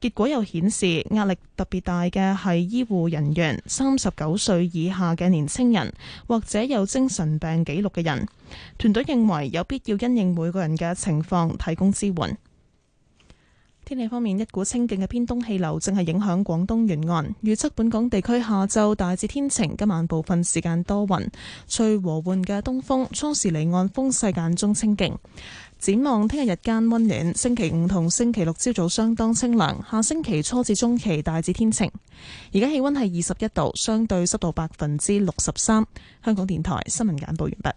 結果又顯示壓力特別大嘅係醫護人員、39歲以下嘅年輕人或者有精神病記錄嘅人。團隊認為有必要因應每個人嘅情況提供支援。天氣方面，一股清勁嘅偏東氣流正係影響廣東沿岸，預測本港地區下晝大致天晴，今晚部分時間多雲，吹和緩嘅東風，初時離岸風勢間中清勁。展望聽日日間溫暖，星期五同星期六朝早相當清涼，下星期初至中期大致天晴。而家氣溫係21度，相對濕度63%。香港電台新聞簡報完畢。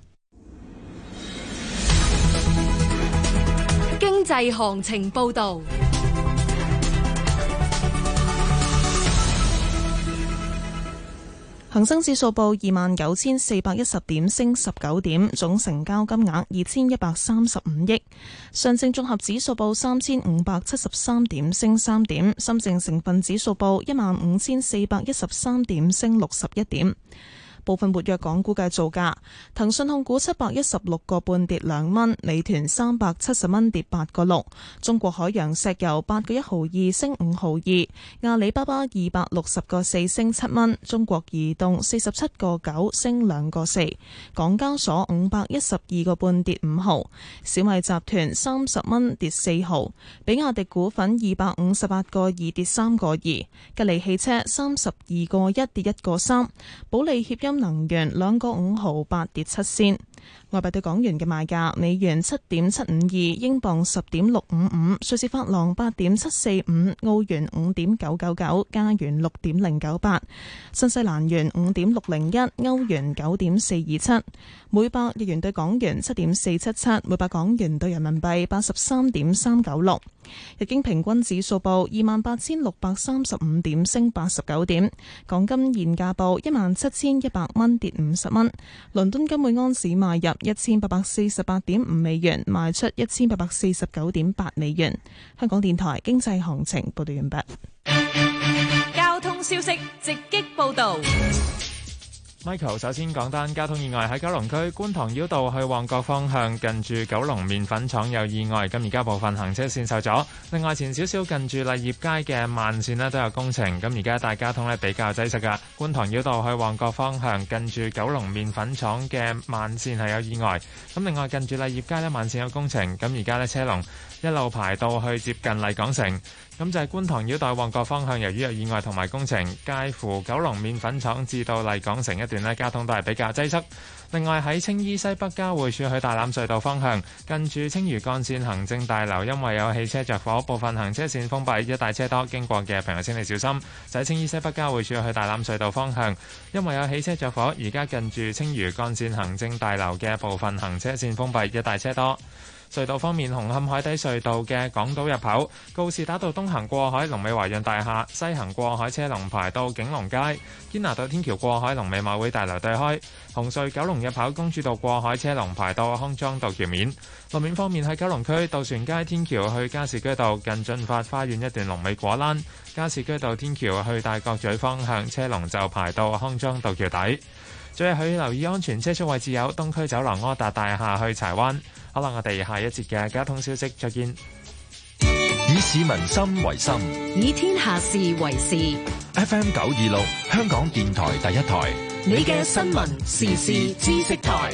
經濟行情報道。 恒生指數報29,410點，升19點，總成交金額2135億。上證綜合指數報3,573點，升3點。深證成分指數報15,413點，升61點。部分活躍港股嘅造價：騰訊控股716個半跌2蚊，美團370蚊跌8個6，中國海洋石油8個1毫2升5毫2，阿里巴巴260個4升7蚊，中國移動47個9升2個4，港交所512個半跌5毫，小米集團30蚊跌4毫，比亞迪股份258個2跌3個2，吉利汽車32個1跌1個3，保利協鑫能源2個5毫8跌7仙。外幣對港元嘅賣價：美元7.752，英鎊10.655，瑞士法郎8.745，澳元5.999，加元6.098，新西蘭元5.601，歐元9.427，每百日元對港元7.477，每百港元對人民幣83.396。日經平均指數報28,635點，升89點。港金現價報17,100蚊，跌50蚊。倫敦金每安士賣入1848.5美元，賣出1849.8美元。香港電台經濟行情報道完畢。 交通消息直擊報道。 Michael 首先講單交通意外，喺九龍區觀塘繞道去旺角方向，近住九龍麵粉廠有意外，咁而家部分行車線受阻。另外前少少近住麗業街嘅慢線呢都有工程，咁而家大交通呢比較擠塞噶。觀塘繞道去旺角方向，近住九龍麵粉廠嘅慢線係有意外，咁另外近住麗業街呢慢線有工程，咁而家呢車龍一路排到去接近麗港城。咁就係觀塘繞道旺角方向，由於有意外同埋工程，介乎九龍麵粉廠至到麗港城一段呢交通都係比較擠塞。另外喺青衣西北交匯處去大欖隧道方向，近住青嶼幹線行政大樓，因為有汽車着火，部分行車線封閉，一帶車多，經過嘅朋友請你小心。就喺青衣西北交匯處去大欖隧道方向，因為有汽車着火，而家近住青嶼幹線行政大樓嘅部分行車線封閉，一帶車多。隧道方面，紅磡海底隧道嘅港島入口告士打道東行過海，龍尾華潤大廈；西行過海車龍排到景隆街。堅拿道天橋過海，龍尾馬會大樓對開。紅隧九龍入口公主道過海車龍排到康莊道橋面。路面方面，喺九龍區渡船街天橋去加士居道近駿發花園一段龍尾果欄。加士居道天橋去大角咀方向車龍就排到康莊道橋底。最後要留意安全車速位置有東區走廊柯達大廈去柴灣。好啦，我哋下一節嘅交通消息再見。 以市民心為心， 以天下事為事。 FM 926，香港電台第一台， 你嘅新聞時事知識台。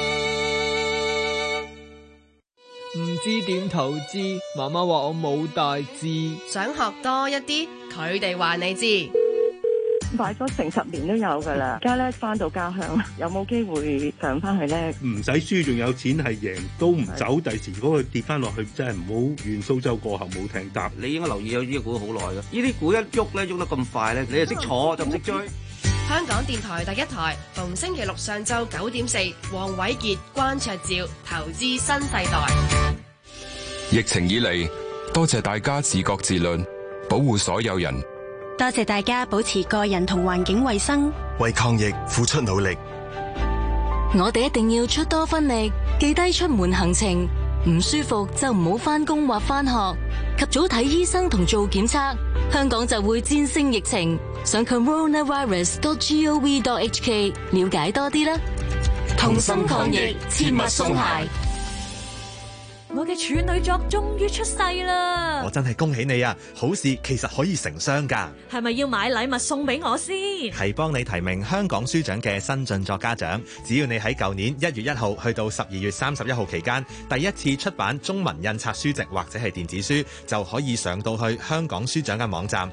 唔知點投資，媽媽話我冇大志。 想學多一啲，佢哋話你知。 買咗成10年都有噶啦，而家咧翻到家鄉，有冇機會上翻去咧？ 唔使輸，仲有錢係贏，都唔走。第時嗰個跌翻落去，真係唔好元蘇州過後冇艇搭。 你應該留意有呢啲股好耐嘅，呢啲股一喐咧，喐得咁快咧，你就識坐就唔識追。 香港電台第一台，逢星期六上晝9點4，黃偉傑、關焯照，投資新世代。 疫情以嚟，多謝大家自覺自律，保護所有人。 多謝大家保持個人同環境衛生， 為抗疫付出努力。 我哋一定要出多分力，記低出門行程，唔舒服就唔好返工或返學，及早睇醫生同做檢測，香港就會戰勝疫情。上 coronavirus.gov.hk 了解多啲啦。同心抗疫，切勿鬆懈。 我嘅處女作終於出世啦！ 我真係恭喜你啊！好事其實可以成雙㗎。 係咪要買禮物送俾我先？ 係幫你提名香港書獎嘅新晉作家獎，只要你喺舊年1月1號去到12月31號期間，第一次出版中文印刷書籍或者係電子書，就可以上到去香港書獎嘅網站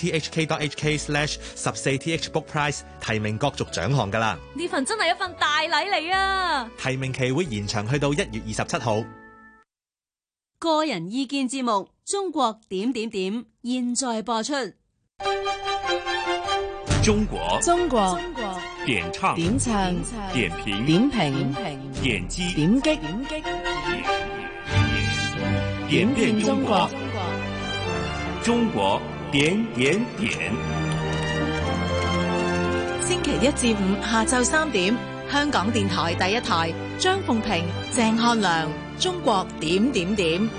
rthk.hk/14thbookprize 提名角逐獎項㗎啦。 呢份真係一份大禮嚟啊！ 提名期會延長去到1月27號。 個人意見節目《中國點點點》現在播出。 中國點唱點評點擊點遍中國，中國點點點。 星期一至五下晝3點，香港電台第一台，張鳳平、鄭漢良，中國點點點。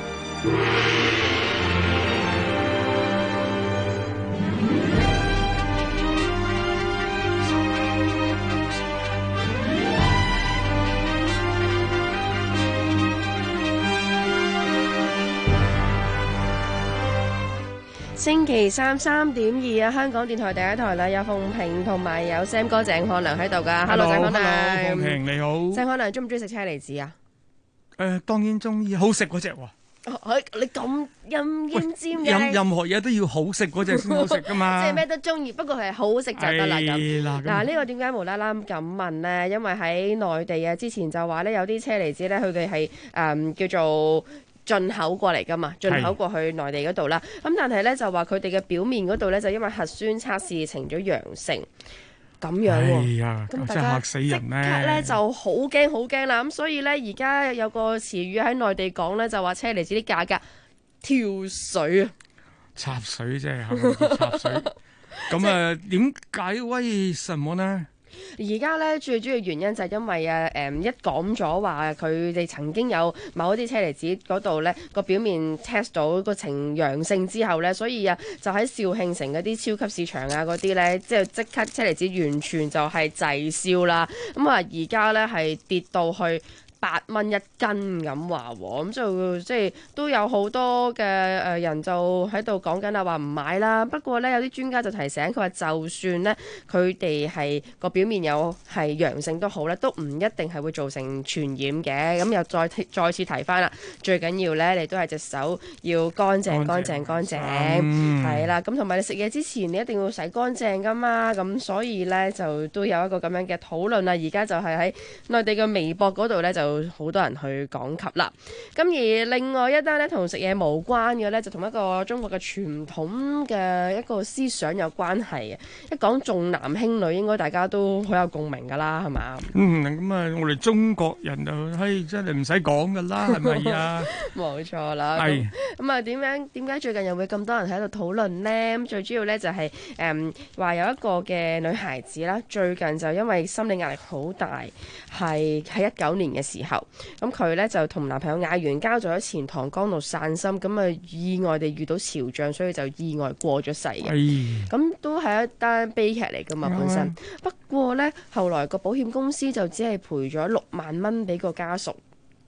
星期三3:2啊，香港電台第一台啦，有鳳平同埋有 Sam 哥鄭漢良喺度噶。Hello， 鄭漢良。 鳳平你好。 鄭漢良中唔中意食車厘子啊？ 當然中意，好食嗰隻喎。 你咁陰尖嘅， 任何嘢都要好食嗰隻先好食噶嘛。 即係咩都中意，不過係好食就得啦咁。嗱，呢個點解無啦啦咁問呢？因為喺內地啊，之前就話咧有啲車厘子咧，佢哋係叫做進口過嚟噶嘛，進口過去內地嗰度啦。咁但係咧就話佢哋嘅表面嗰度咧就因為核酸測試呈咗陽性。咁樣喎，咁大家嚇死人咩？即刻咧就好驚啦！咁所以咧而家有個詞語喺內地講咧，就話車厘子啲價格跳水啊！ 插水啫，係咪插水？咁點解為什麼呢？ 而家咧最主要原因就係因為一講咗話佢哋曾經有某一啲車厘子嗰度咧個表面 test 到個呈陽性之後咧，所以就喺肇慶城嗰啲超級市場啊嗰啲咧，即刻車厘子完全就係滯銷啦。咁而家咧係跌到去8蚊一斤咁話喎，咁就即係都有好多嘅人就喺度講緊啦，話唔買啦。不過咧有啲專家就提醒佢話，就算咧佢哋係個表面有係陽性都好咧，都唔一定係會造成傳染嘅。咁又再次提翻啦，最緊要咧你都係隻手要乾淨，係啦。咁同埋你食嘢之前你一定要洗乾淨噶嘛。咁所以咧就都有一個咁樣嘅討論啦。而家就係喺內地嘅微博嗰度咧就好多人去講及啦，咁而另外一單咧同食嘢無關嘅咧，就同一個中國嘅傳統嘅一個思想有關係嘅。一講重男輕女，應該大家都好有共鳴噶啦，係嘛？ 咁我哋中國人就真係唔使講噶啦，係咪啊？ 冇錯啦。係咁啊，點解最近又會咁多人喺度討論呢？咁最主要咧就係話有一個嘅女孩子啦，最近就因為心理壓力好大，係喺19年嘅時候，咁佢咧就同男朋友嗌完交，咗喺錢塘江度散心，咁意外地遇到潮漲，所以就意外過咗世嘅。咁都係一單悲劇嚟噶嘛本身。不過咧後來個保險公司就只係賠咗6萬蚊俾個家屬。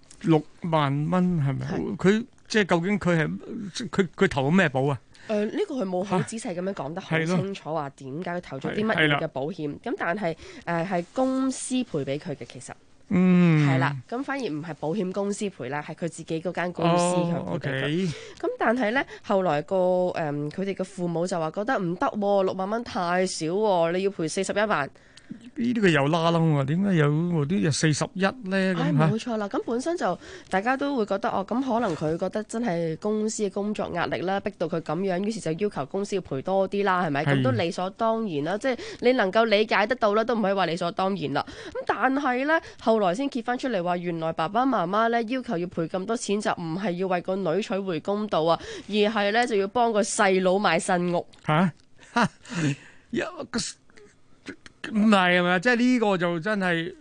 6萬蚊係咪？佢即係究竟佢係佢投咗咩保啊？ 呢個佢冇好仔細咁樣講得好清楚，話點解佢投咗啲乜嘢嘅保險。咁但係係公司賠俾佢嘅其實。係啦，咁反而唔係保險公司賠啦，係佢自己嗰間公司賠俾佢。咁但係咧，後來佢哋嘅父母就話覺得唔得，6萬蚊太少，你要賠41萬。 呢啲佢又拉楞喎，點解有啲41咧？ 冇錯啦，咁本身就大家都會覺得咁可能佢覺得真係公司嘅工作壓力啦，逼到佢咁樣，於是就要求公司要賠多啲啦，係咪？咁都理所當然啦，即係你能夠理解得到啦，都唔可以話理所當然啦。咁但係咧，後來先揭翻出嚟話，原來爸爸媽媽咧要求要賠咁多錢，就唔係要為個女取回公道啊，而係咧就要幫個細佬買新屋。唔係啊嘛，即係呢個就真係嗱，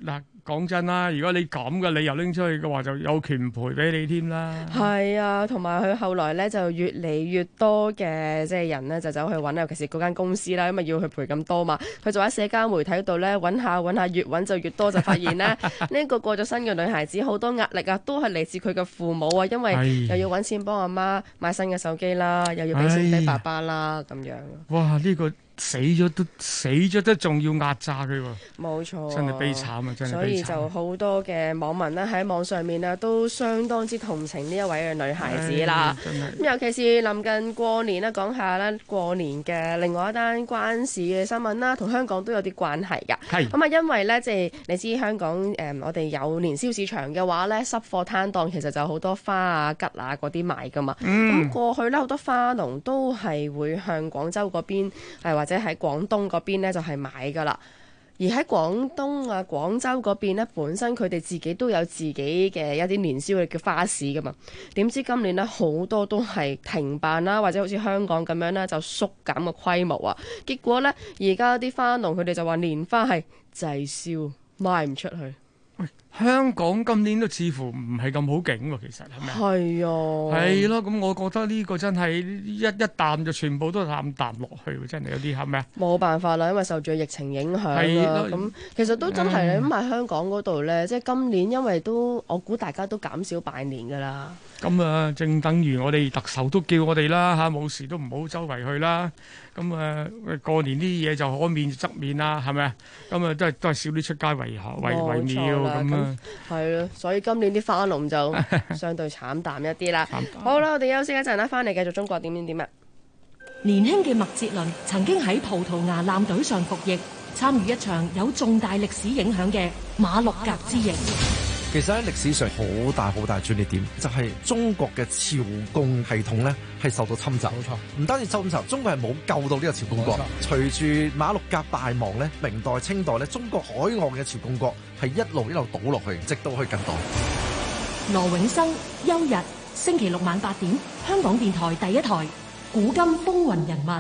講真啦，如果你咁嘅理由拎出去嘅話，就有權賠俾你添啦。 係啊，同埋佢後來咧就越嚟越多嘅即係人咧就走去揾，尤其是嗰間公司啦，因為要去賠咁多嘛。佢就喺社交媒體度咧揾下，越揾就越多，就發現咧呢個過咗身嘅女孩子好多壓力啊，都係嚟自佢嘅父母啊，因為又要揾錢幫阿媽買新嘅手機啦，又要俾錢俾爸爸啦咁樣。 哇！呢個死咗都仲要壓榨佢喎，冇錯， 真係悲慘啊！真係悲慘。 所以就好多嘅網民咧喺網上面咧都相當之同情呢一位嘅女孩子啦。咁尤其是臨近過年咧，講下咧過年嘅另外一單關事嘅新聞啦，同香港都有啲關係㗎。咁啊，因為咧即係你知香港我哋有年宵市場嘅話咧，濕貨攤檔其實就好多花啊、桔啊嗰啲賣㗎嘛。咁過去咧好多花農都係會向廣州嗰邊或者喺廣東嗰邊咧就係買㗎啦，而喺廣東啊、廣州嗰邊咧，本身佢哋自己都有自己嘅一啲年宵嘅叫花市㗎嘛。點知今年咧好多都係停辦啦，或者好似香港咁樣咧就縮減個規模啊。結果咧而家啲花農佢哋就話年花係滯銷，賣唔出去。 香港今年都似乎唔係咁好景喎，其實係咪？ 係啊， 係咯，咁我覺得呢個真係一啖就全部都淡落去，真係有啲係咪啊？ 冇辦法啦，因為受住疫情影響啦。咁其實都真係你諗下香港嗰度咧，即係今年因為都我估大家都減少拜年㗎啦。 咁啊，正等於我哋特首都叫我哋啦嚇，冇事都唔好周圍去啦。咁啊，過年啲嘢就可免則免啦，係咪啊？咁啊，都係少啲出街為妙咁啊。 係咯，所以今年啲花農就相對慘淡一啲啦。好啦，我哋休息一陣啦，翻嚟繼續中國點點點啊！ 年輕嘅麥哲倫曾經喺葡萄牙艦隊上服役，參與一場有重大歷史影響嘅馬六甲之役。 其實喺歷史上好大轉捩點，就係中國嘅朝貢系統咧係受到侵襲。冇錯，唔單止侵襲，中國係冇救到呢個朝貢國。隨住馬六甲大亡咧，明代、清代咧，中國海岸嘅朝貢國係一路倒落去，直到去近代。 羅永生、休日，星期六晚8點，香港電台第一台《古今風雲人物》。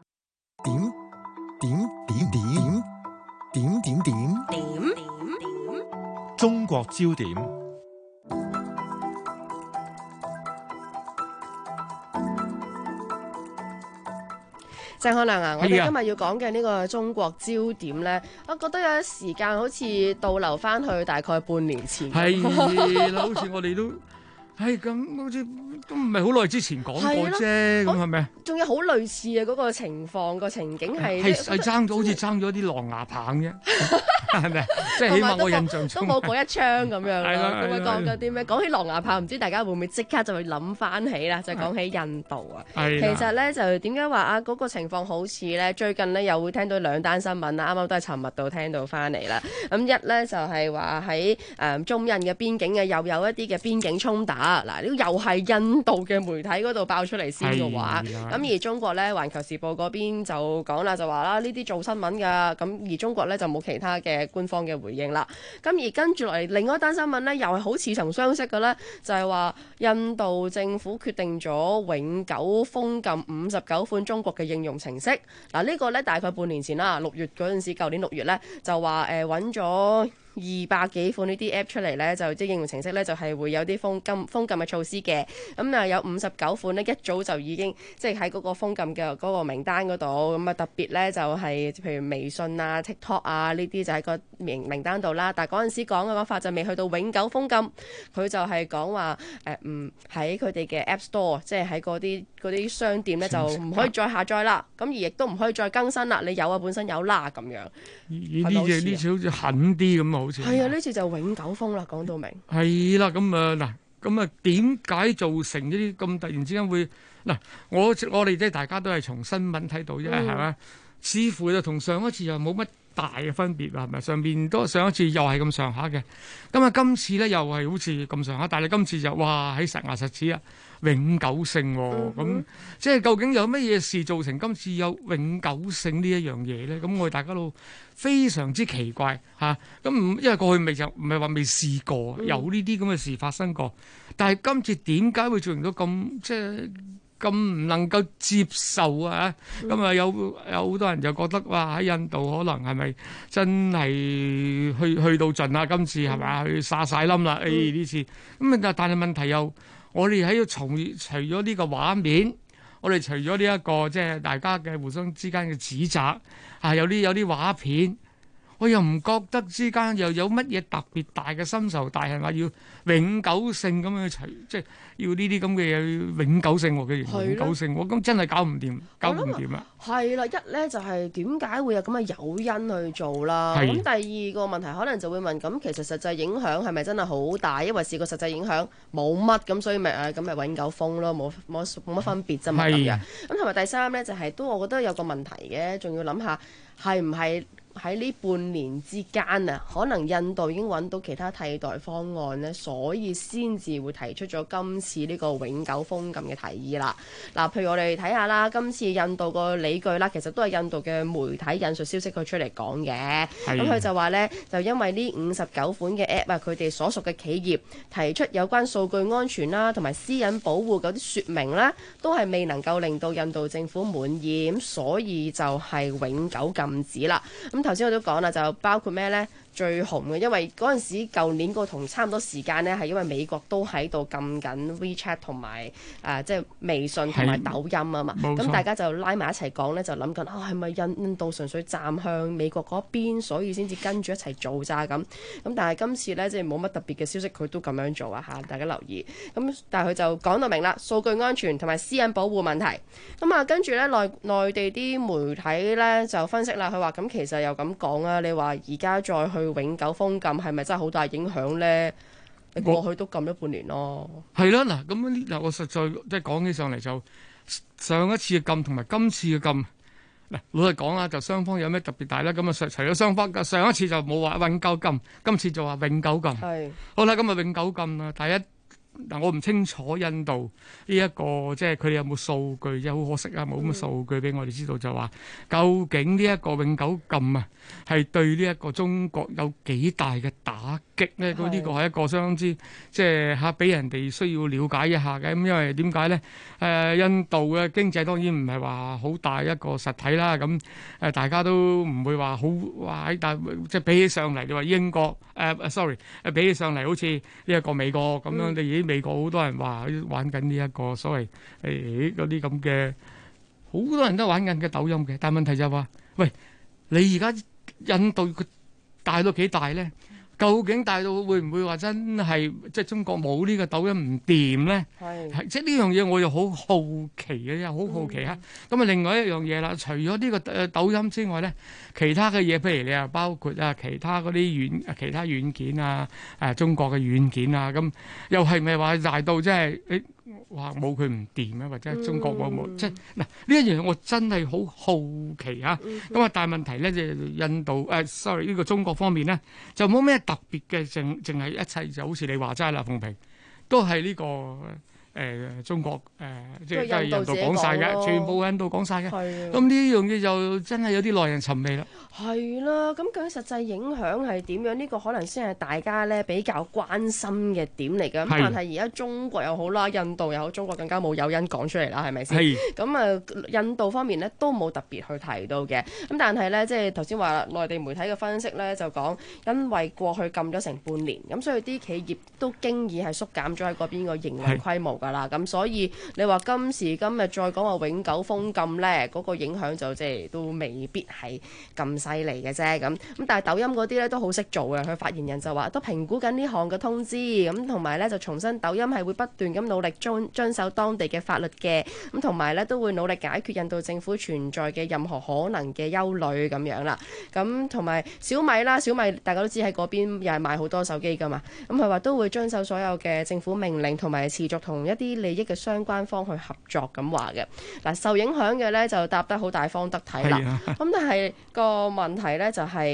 點。 中國焦點， 鄭漢良啊，我哋今日要講嘅呢個中國焦點呢，我覺得有啲時間好似倒流翻去大概半年前。 係啦，好似我哋都係咁，好似都唔係好耐之前講過啫，咁係咪？ 仲有好類似嘅嗰個情況，個情景係爭咗，好似爭咗啲狼牙棒啫。係咪？即係起碼我印象中都冇過一槍咁樣啦。咁啊講緊啲咩？講起狼牙棒，唔知大家會唔會即刻就會諗翻起啦？就講起印度啊。其實咧就點解話啊嗰個情況好似咧？最近咧又會聽到2單新聞啦，啱啱都係尋日度聽到翻嚟啦。咁一咧就係話喺中印嘅邊境又有一啲嘅邊境衝突。嗱，呢又係印度嘅媒體嗰度爆出嚟先嘅話。咁而中國咧《環球時報》嗰邊就講啦，就話啦呢啲做新聞㗎。咁而中國咧就冇其他嘅官方嘅回應啦，咁而跟住落嚟另外一單新聞呢，又係好似曾相識嘅呢，就係話印度政府決定咗永久封禁59款中國嘅應用程式。嗱，呢個呢，大概半年前啦，6月嗰陣時，舊年6月呢，就話揾咗200幾款呢啲 app 出嚟呢，就即係應用程式呢，就係會有啲封禁嘅措施嘅。咁啊有59款呢，一早就已經即係喺嗰個封禁嘅嗰個名單嗰度。咁啊特別呢，就係譬如微信啊、TikTok 啊呢啲就喺個名單度啦。但係嗰陣時講嘅講法就未去到永久封禁，佢就係講話喺佢哋嘅 App Store， 即係喺嗰啲商店呢，就唔可以再下載啦。咁而亦都唔可以再更新啦。你有啊，本身有啦咁樣。 呢次好似狠啲咁啊！ 係啊，呢次就永久封啦，講到明。 係啦，咁啊點解造成呢啲咁突然之間會嗱？我哋即係大家都係從新聞睇到啫，係咪？似乎就同上一次又冇乜大嘅分別啊，係咪？上一次又係咁上下嘅，咁啊今次咧又係好似咁上下，但係今次就哇喺實牙實齒啊，永久性喎，咁即係究竟有乜嘢事造成今次有永久性呢一樣嘢咧？咁我哋大家都非常之奇怪嚇，咁因為過去唔係話未試過有呢啲咁嘅事發生過，但係今次點解會造成到咁即係唔能夠接受啊！咁啊有好多人就覺得哇喺印度可能係咪真係去到盡啊？今次係咪去殺晒冧啦？呢次咁啊，但係問題又我哋喺度除咗呢個畫面，我哋除咗呢一個即係大家嘅互相之間嘅指責啊，有啲畫片。我又唔覺得之間又有乜嘢特別大嘅深仇大恨，話要永久性咁樣除，即係要呢啲咁嘅嘢永久性嘅永久性，我咁真係搞唔掂啊！ 係啦，一咧就係點解會有咁嘅誘因去做啦？咁第二個問題可能就會問，咁其實實際影響係咪真係好大？因為試過實際影響冇乜，咁所以咪咁咪永久封咯，冇乜分別啫嘛咁樣。咁同埋第三咧就係都我覺得有個問題嘅，仲要諗下係唔係？喺呢半年之間啊，可能印度已經揾到其他替代方案呢，所以先至會提出咗今次呢個永久封禁嘅提議啦。嗱，譬如我哋睇下啦，今次印度個理據啦，其實都係印度嘅媒體引述消息佢出嚟講嘅。咁佢就話呢，就因為呢59款嘅 app 啊，佢哋所屬嘅企業提出有關數據安全啦，同埋私隱保護嗰啲説明啦，都係未能夠令到印度政府滿意，咁所以就係永久禁止啦。咁頭先我都講啦，就包括咩呢？最紅嘅，因為嗰陣時舊年個同差唔多時間呢，係因為美國都喺度禁緊 WeChat 同埋即係微信同埋抖音啊嘛。咁大家就拉埋一齊講呢，就諗緊係咪印度純粹站向美國嗰邊，所以先至跟住一齊做咋咁？咁但係今次呢，即係冇乜特別嘅消息，佢都咁樣做啊嚇！大家留意。咁但係佢就講到明啦，數據安全同埋私隱保護問題。咁啊，跟住呢，內地啲媒體呢就分析啦，佢話咁其實又咁講啊，你話而家再去永久封禁係咪真係好大影響呢？你過去都禁咗半年咯。係啦，嗱咁嗱，我實在即係講起上嚟就上一次嘅禁同埋今次嘅禁，嗱老實講啊，就雙方有咩特別大咧？咁啊，除咗雙方上一次就冇話永久禁，今次就話永久禁。係好啦，咁啊永久禁啦，第一。嗱，我唔清楚印度呢一個即係佢哋有冇數據，即係好可惜啊，冇咁嘅數據俾我哋知道，就話究竟呢一個永久禁啊，係對呢一個中國有幾大嘅打擊咧？咁呢個係一個相當之即係嚇俾人哋需要了解一下嘅。咁因為點解咧？印度嘅經濟當然唔係話好大一個實體啦。咁大家都唔會話好話喺但即係比起上嚟，你話英國比起上嚟好似呢一個美國咁樣，你美國好多人話玩緊呢一個所謂嗰啲咁嘅，好多人都玩緊嘅抖音嘅，但係問題就係話，喂，你而家印度佢大到幾大咧？究竟大到會唔會話真係即係中國冇呢個抖音唔掂咧？係即係呢樣嘢我又好好奇嘅，又好好奇嚇。咁啊，另外一樣嘢啦，除咗呢個抖音之外咧，其他嘅嘢，譬如你話包括啊其他嗰啲其他軟件啊，中國嘅軟件啊，咁又係咪話大到即係話冇佢唔掂啊？或者中國冇即係嗱呢一樣嘢，我真係好好奇嚇。咁啊，但係問題咧就印度呢個中國方面咧就冇咩特別嘅，淨係一切就好似你話齋啦，鳳萍都係呢個中國即係都係印度講晒嘅，全部印度講晒嘅。咁呢樣嘢就真係有啲耐人尋味啦。係啦，咁究竟實際影響係點樣？呢個可能先係大家咧比較關心嘅點嚟嘅。咁但係而家中國又好啦，印度又好，中國更加冇誘因講出嚟啦，係咪先？咁啊，印度方面咧都冇特別去提到嘅。咁但係咧，即係頭先話內地媒體嘅分析咧，就講因為過去禁咗成半年，咁所以啲企業都經已係縮減咗喺嗰邊個營運規模㗎啦。咁所以你話今時今日再講話永久封禁咧，嗰個影響就即係都未必係咁犀利嘅啫。咁但係抖音嗰啲咧都好識做嘅，佢發言人就話都評估緊呢項嘅通知，咁同埋咧就重申抖音係會不斷咁努力遵守當地嘅法律嘅，咁同埋咧都會努力解決印度政府存在嘅任何可能嘅憂慮咁樣啦。咁同埋小米啦，小米大家都知喺嗰邊又係賣好多手機㗎嘛，咁佢話都會遵守所有嘅政府命令，同埋持續同一啲利益嘅相關方去合作咁話嘅。嗱，受影響嘅咧就答得好大方得體啦。咁但係個問題咧就係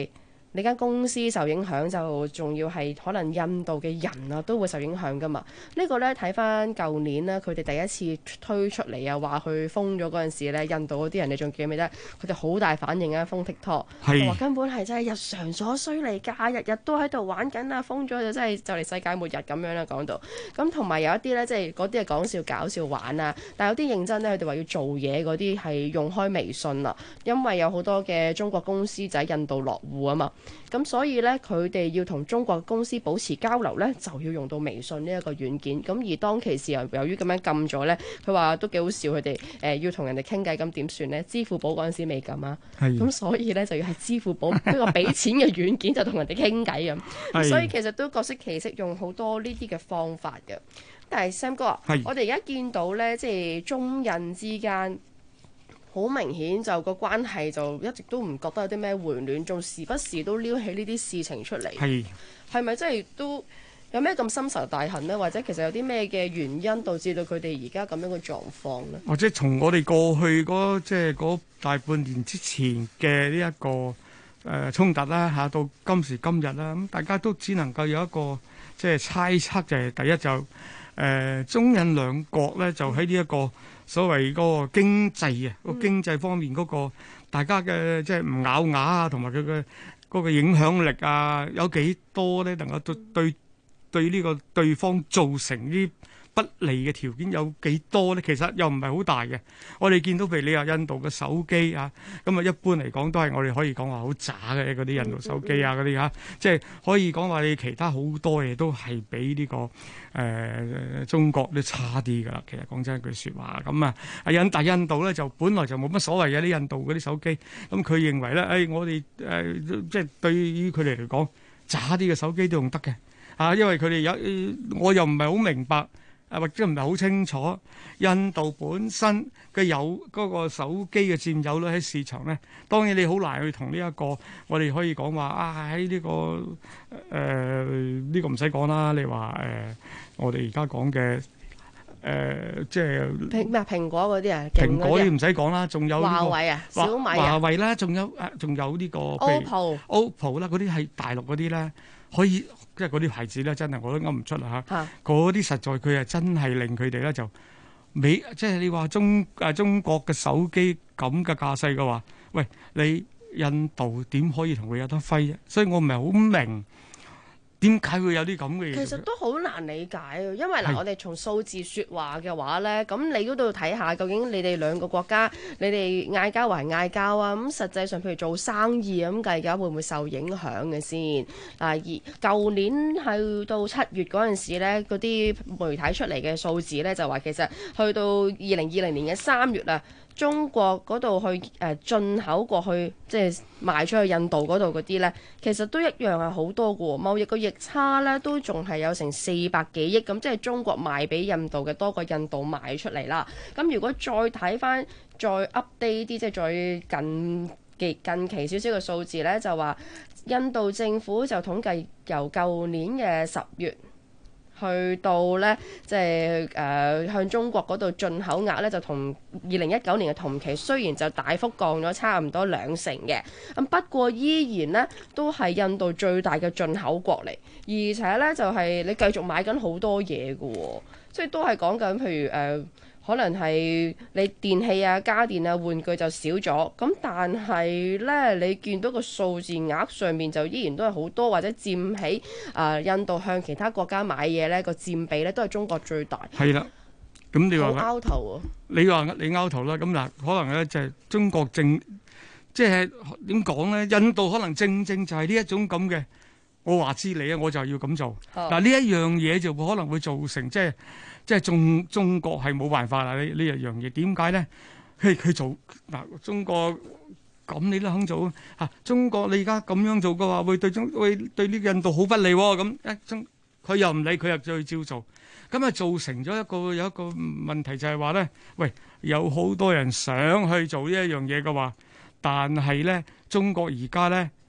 你間公司受影響，就仲要係可能印度嘅人啊都會受影響噶嘛？呢個呢，睇翻舊年呢，佢哋第一次推出嚟啊，話去封咗嗰陣時呢，印度嗰啲人你仲記唔記得？佢哋好大反應啊，封 TikTok，話根本係真係日常所需嚟㗎，日日都喺度玩緊啊，封咗就真係就嚟世界末日咁樣啦講到。咁同埋有一啲呢，即係嗰啲係講笑搞笑玩啊，但係有啲認真呢，佢哋話要做嘢嗰啲係用開微信啦，因為有好多嘅中國公司就喺印度落戶啊嘛。咁所以呢，佢哋要同中國公司保持交流呢，就要用到微信呢一個軟件。咁而當其時由於咁樣禁咗呢，佢話都幾好笑，佢哋要同人哋傾偈，咁點算呢？支付寶嗰陣時未禁啊，咁所以呢，就要係支付寶一個俾錢嘅軟件就同人哋傾偈咁。所以其實都各式其式用好多呢啲嘅方法嘅。但係 Sam 哥啊，我哋而家見到呢，即係中印之間。好明顯就個關係就一直都唔覺得有啲咩回暖，仲時不時都撩起呢啲事情出嚟。係咪真係都有咩咁深仇大恨呢？或者其實有啲咩嘅原因導致到佢哋而家咁樣嘅狀況呢？ 或者從我哋過去嗰大半年之前嘅呢一個衝突啦嚇，到今時今日啦，咁大家都只能夠有一個即係猜測，就係第一就中印兩國咧就喺呢一個所謂嗰個經濟啊，個經濟方面嗰個大家嘅即係唔咬牙啊，同埋佢嘅嗰個影響力啊，有幾多咧能夠對呢個對方造成啲不利嘅條件有幾多咧？其實又唔係好大嘅。我哋見到譬如你話印度嘅手機啊，咁啊一般嚟講都係我哋可以講話好渣嘅嗰啲印度手機啊嗰啲嚇，即係可以講話你其他好多嘢都係比呢個中國都差啲㗎啦。其實講真一句説話咁啊，但印度咧就本來就冇乜所謂嘅啲印度嗰啲手機，咁佢認為咧，我哋即係對於佢哋嚟講渣啲嘅手機都用得嘅啊，因為佢哋我又唔係好明白。或者唔係好清楚，印度本身嘅有嗰個手機嘅佔有率喺市場咧，當然你好難去同呢一個，我哋可以講話喺呢個呢個唔使講啦。你話我哋而家講嘅即係蘋果嗰啲啊， 蘋果啲唔使講啦，仲有華為啊、小米啊、 華為啦，仲有呢個 OPPO 啦，嗰啲係大陸嗰啲咧可以。即係嗰啲牌子咧，真係我都噏唔出啦嚇。嗰啲實在佢係真係令佢哋咧就即係你話中國嘅手機咁嘅架勢嘅話，喂，你印度點可以同佢有得揮啫？所以我唔係好明點解會有啲咁嘅嘢。 其實都好難理解啊，因為我哋從數字説話嘅話咧，咁你都要睇下究竟你哋兩個國家，你哋嗌交還嗌交啊？咁實際上譬如做生意咁計嘅話，會唔會受影響嘅先？而舊年去到7月嗰陣時咧，嗰啲媒體出嚟嘅數字咧就話其實去到2020年嘅3月啊。中國嗰度去進口過去，即係賣出去印度嗰度嗰啲呢，其實都一樣係好多嘅喎。貿易個逆差呢，都仲係有成400幾億咁，即係中國賣俾印度嘅多過印度賣出嚟啦。咁如果再睇翻再 update 啲，即係再近期少少嘅數字呢，就話印度政府就統計由舊年嘅10月。去到呢，即係向中國嗰度進口額呢，就同2019年嘅同期雖然就大幅降咗差唔多2成嘅，咁不過依然呢，都係印度最大嘅進口國嚟，而且呢，就係你繼續買緊好多嘢嘅喎，即係都係講緊譬如可能係你電器啊、家電啊、玩具就少咗，咁但係呢，你見到個數字額上面就依然都係好多，或者佔起印度向其他國家買嘢呢個佔比呢，都係中國最大。係啦，咁你話好拗頭啊？你話你拗頭啦，咁嗱，可能咧就係中國即係點講呢？印度可能正就係呢一種咁嘅，我話知你啊，我就要咁做。嗱呢一樣嘢就可能會造成即係中國係冇辦法啦，呢一樣嘢點解咧？佢做嗱中國咁你都肯做啊？中國你而家咁樣做嘅話，會對呢個印度好不利喎。咁佢又唔理，佢又再照做，咁啊造成咗有一個問題就係話咧，喂，有好多人想去做呢一樣嘢嘅話，但係咧中國而家咧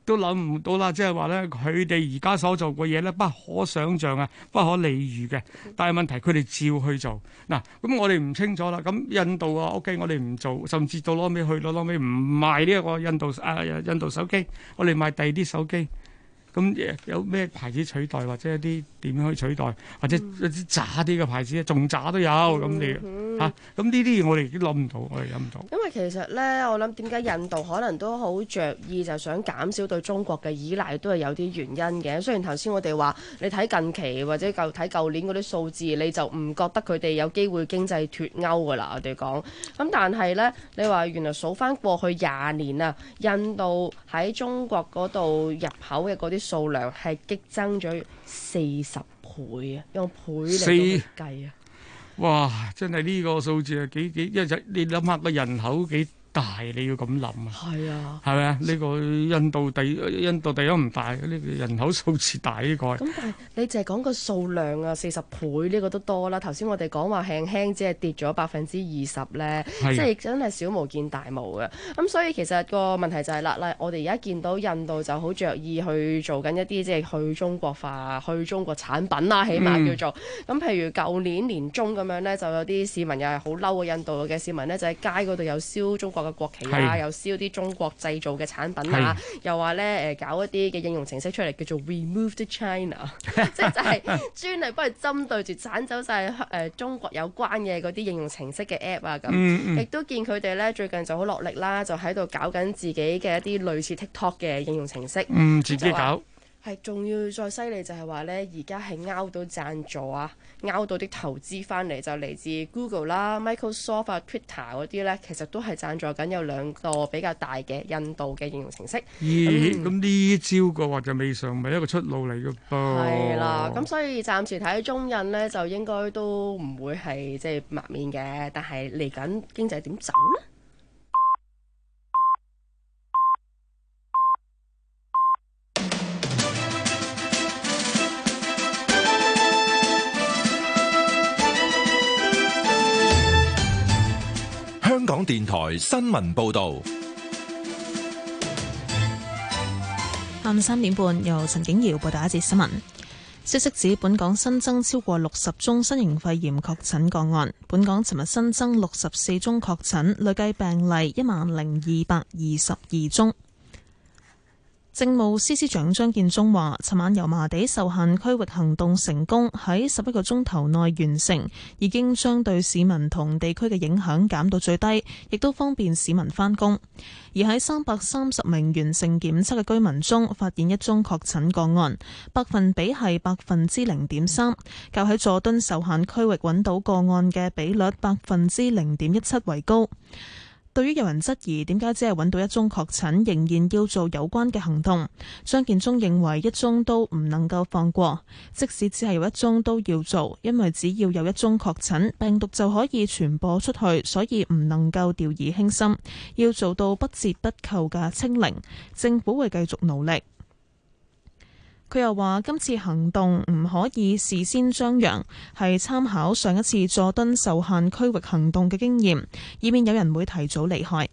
都諗唔到啦，即係話咧，佢哋而家所做嘅嘢咧，不可想像啊，不可理喻嘅。但係問題佢哋照去做嗱，咁我哋唔清楚啦。咁印度啊 ，OK， 我哋唔做，甚至到攞尾去到攞尾唔賣呢一個印度手機，我哋賣第二啲手機。咁有咩牌子取代，或者一啲點樣去取代，或者一啲渣啲嘅牌子，仲渣都有咁你嚇。咁呢啲嘢我哋都諗唔到，我哋諗唔到。 因為其實咧，我諗點解印度可能都好着意就想減少對中國嘅依賴，都係有啲原因嘅。雖然頭先我哋話你睇近期或者睇舊年嗰啲數字，你就唔覺得佢哋有機會經濟脫鈎㗎啦。我哋講咁，但係咧，你話原來數翻過去20年啊，印度喺中國嗰度入口嘅嗰啲數量係激增咗40倍啊，用倍嚟計啊！ 哇！真係呢個數字係幾，因為你諗下個人口幾大，你要咁諗啊？係啊，係咪啊？呢個印度第一唔大，呢個人口數字大呢個。咁但係你淨係講個數量啊，40倍呢個都多啦。頭先我哋講話輕輕只係跌咗20%咧，即係真係小巫見大巫嘅。咁所以其實個問題就係啦，我哋而家見到印度就好着意去做緊一啲即係去中國化、去中國產品啦，起碼叫做。咁譬如舊年年中咁樣咧，就有啲市民又係好嬲嘅印度嘅市民咧，就喺街嗰度有燒中國嘅國旗啊，又燒啲中國製造嘅產品啊，又話咧搞一啲嘅應用程式出嚟叫做 Remove the China， 即係就係專係幫佢針對住剷走晒中國有關嘅嗰啲應用程式嘅 app 啊咁。亦都見佢哋咧最近就好落力啦，就喺度搞緊自己嘅一啲類似 TikTok 嘅應用程式。 自己搞。 係仲要再犀利就係話咧，而家係拗到贊助啊，拗到啲投資翻嚟，就嚟自 Google 啦、Microsoft 啊、Twitter 嗰啲咧，其實都係贊助緊有2個比較大嘅印度嘅應用程式。 咁呢招嘅話就未嘗唔係一個出路嚟嘅噃。 係啦，咁所以暫時睇中印咧，就應該都唔會係即係抹面嘅，但係嚟緊經濟點走咧？ 香港電台新聞報導， 下午3點半由陳景瑤報道一節新聞。消息指，本港新增超過60宗新型肺炎確診個案。本港尋日新增64宗確診，累計病例10,222宗。政務司司長張建宗話，尋晚油麻地受限區域行動成功，喺11個鐘頭內完成，已經將對市民同地區嘅影響減到最低，亦都方便市民返工。而喺330名完成檢測嘅居民中，發現1宗確診個案，百分比係0.3%，較喺佐敦受限區域揾到個案嘅比率0.17%為高。對於有人質疑點解只係揾到1宗確診，仍然要做有關嘅行動，張建宗認為1宗都唔能夠放過，即使只係有1宗都要做，因為只要有1宗確診，病毒就可以傳播出去，所以唔能夠掉以輕心，要做到不折不扣嘅清零。政府會繼續努力。佢又話：今次行動唔可以事先張揚，係參考上一次佐敦受限區域行動嘅經驗，以免有人會提早離開。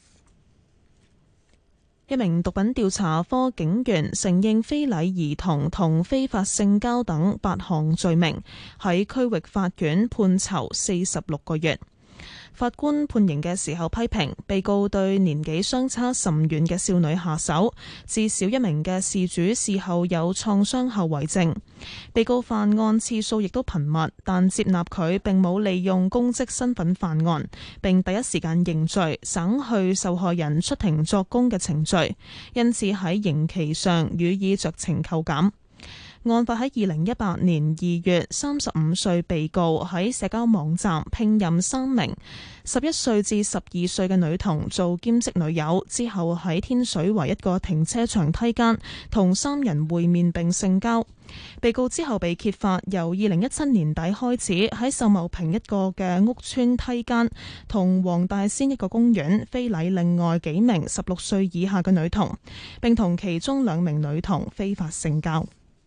一名毒品調查科警員承認非禮兒童同非法性交等8項罪名，喺區域法院判囚46個月。法官判刑嘅時候批評被告對年紀相差甚遠嘅少女下手，至少1名嘅事主事後有創傷後遺症。被告犯案次數亦都頻密，但接納佢並冇利用公職身份犯案，並第一時間認罪，省去受害人出庭作供嘅程序，因此喺刑期上予以酌情扣減。案發喺2018年2月，35歲被告喺社交網站聘任3名11歲至12歲嘅女童做兼職女友，之後喺天水圍一個停車場梯間同3人會面並性交。被告之後被揭發，由2017年底開始喺秀茂坪一個嘅屋邨梯間同黃大仙一個公園非禮另外幾名16歲以下嘅女童，並同其中2名女童非法性交。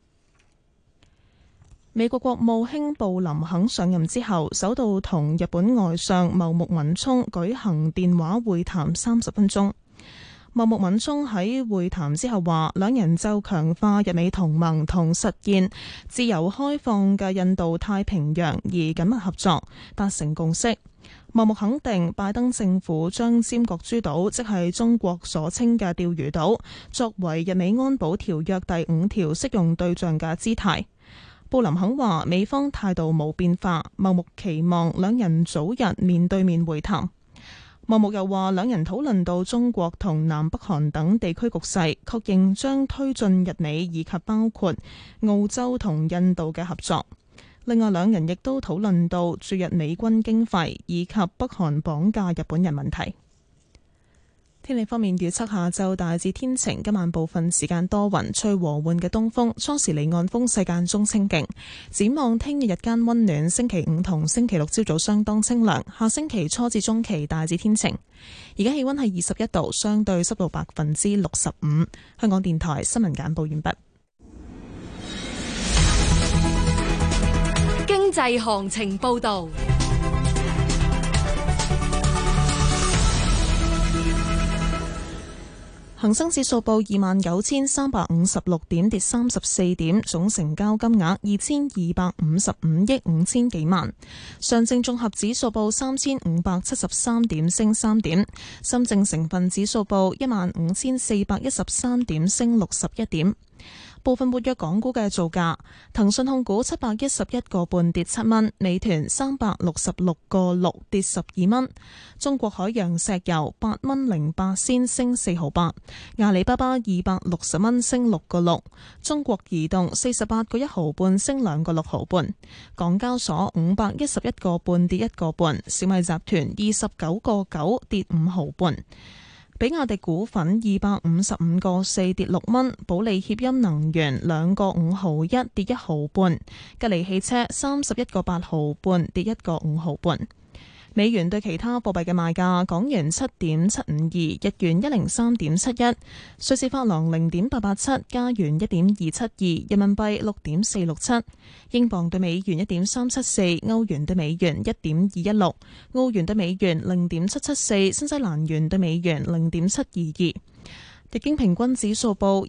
美國國務卿布林肯上任之後，首度同日本外相茂木敏充舉行電話會談30分鐘。 茂木敏充喺會談之後話，兩人就強化日美同盟同實現自由開放嘅印度太平洋而緊密合作，達成共識。茂木肯定拜登政府將尖閣諸島，即係中國所稱嘅釣魚島，作為日美安保條約第5條適用對象嘅姿態。布林肯話，美方態度冇變化，茂木期望兩人早日面對面會談。茂木又話，兩人討論到中國同南北韓等地區局勢，確認將推進日美以及包括澳洲同印度嘅合作。另外，兩人亦都討論到駐日美軍經費以及北韓綁架日本人問題。天氣方面預測，下晝大致天晴，今晚部分時間多雲，吹和緩嘅東風，初時離岸風勢間中清勁。展望聽日日間溫暖，星期5同星期6朝早相當清涼，下星期初至中期大致天晴。而家氣溫係21度，相對濕度65%。香港電台新聞簡報完畢。 經濟行情報道。 恒生指數報29,356點，跌34點，總成交金額2255億5千幾萬。上證綜合指數報3573點，升3點。深證成分指數報15,413點，升61點。部分活躍港股嘅造價：騰訊控股711個半跌7蚊，美團366個6跌12蚊，中國海洋石油8蚊08仙升4毫8，阿里巴巴260蚊升6個6，中國移動48個1毫半升2個6毫半，港交所511個半跌1個半，小米集團29個9跌5毫半。比亞迪股份255個4跌6蚊，保利協鑫能源2個5毫1跌1毫半，吉利汽車31個8毫半跌1個5毫半。美元對其他貨幣嘅賣價：港元7.752，日元103.71，瑞士法郎0.887，加元1.272，人民幣6.467，英鎊對美元1.374，歐元對美元1.216，澳元對美元0.774，新西蘭元對美元0.722。日經平均指數報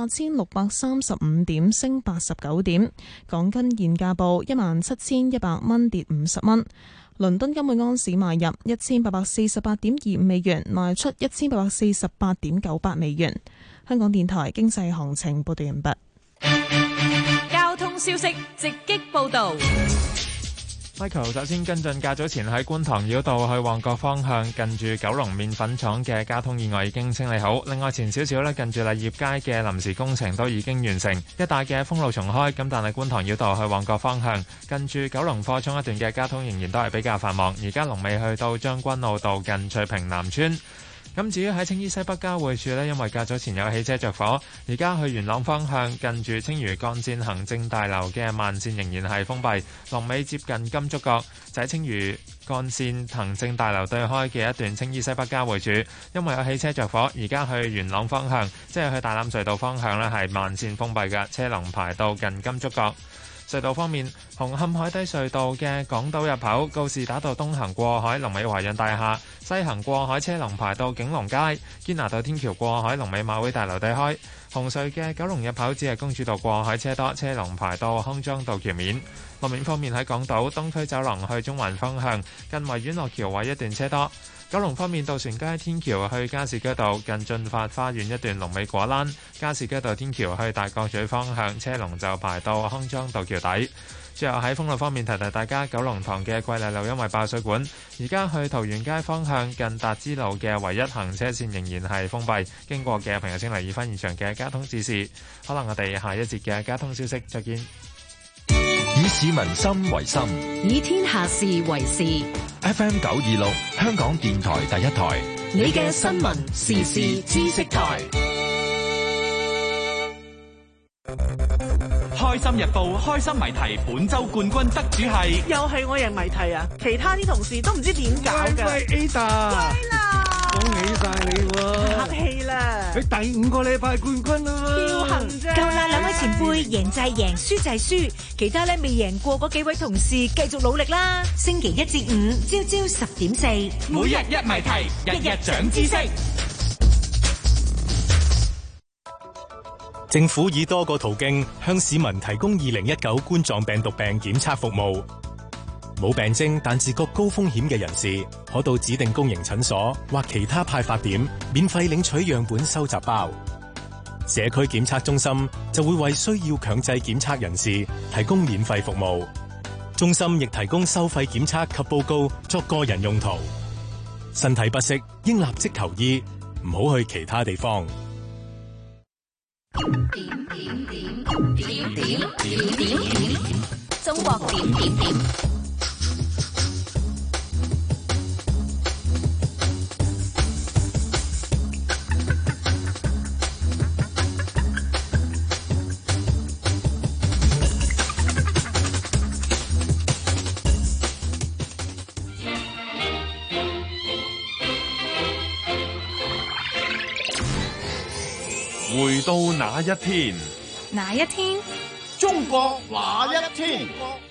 28,635點，升89點。港金現價報17,100蚊，跌50蚊。倫敦金每盎司買入1848.25美元，賣出1848.98美元。香港電台經濟行情報道完畢。 交通消息直擊報道。 Michael 首先跟進，較早前喺觀塘繞道去旺角方向近住九龍麵粉廠嘅交通意外已經清理好。另外前少少咧，近住麗業街嘅臨時工程都已經完成，一帶嘅封路重開。咁但係觀塘繞道去旺角方向近住九龍貨倉一段嘅交通仍然都係比較繁忙。而家龍尾去到將軍澳道近翠屏南村。咁至於喺青衣西北交匯處呢，因為較早前有汽車着火，而家去元朗方向近住青嶼幹線行政大樓嘅慢線仍然係封閉，龍尾接近金竹角，就喺青嶼幹線行政大樓對開嘅一段青衣西北交匯處，因為有汽車着火，而家去元朗方向，即係去大欖隧道方向呢係慢線封閉嘅，車龍排到近金竹角。隧道方面，紅磡海底隧道嘅港島入口告士打道東行過海，龍尾華潤大廈；西行過海車龍排到景隆街。堅拿道天橋過海，龍尾馬會大樓對開。紅隧嘅九龍入口只係公主道過海車多，車龍排到康莊道橋面。路面方面喺港島東區走廊去中環方向，近維園落橋位一段車多。九龍方面，渡船街天橋去加士居道近駿發花園一段龍尾果欄，加士居道天橋去大角咀方向車龍就排到康莊道橋底。最後喺封路方面提提大家，九龍塘嘅桂麗路因為爆水管，而家去桃園街方向近達之路嘅唯一行車線仍然係封閉，經過嘅朋友請留意翻現場嘅交通指示。可能我哋下一節嘅交通消息再見。 以市民心為心， 以天下事為事。 FM 926，香港電台第一台， 你嘅新聞時事知識台。 開心日報開心謎題本周冠軍得主係， 又係我贏謎題啊！其他啲同事都唔知點搞㗎。 喂 Ada， 恭喜晒你喎！ 客氣啦， 佢第5個禮拜冠軍啦喎！ 僥倖啫。 夠啦，兩位前輩，贏就係贏，輸就係輸，其他咧未贏過嗰幾位同事繼續努力啦！星期一至五朝朝10.4， 每日一謎題，日日長知識。 政府以多個途徑向市民提供2019冠狀病毒病檢測服務。冇病徵但自覺高風險嘅人士，可到指定公營診所或其他派發點免費領取樣本收集包。社區檢測中心就會為需要強制檢測人士提供免費服務。中心亦提供收費檢測及報告作個人用途。身體不適應立即求醫，唔好去其他地方。 中國點點點。 回到那一天， 哪一天？ 中國那一天。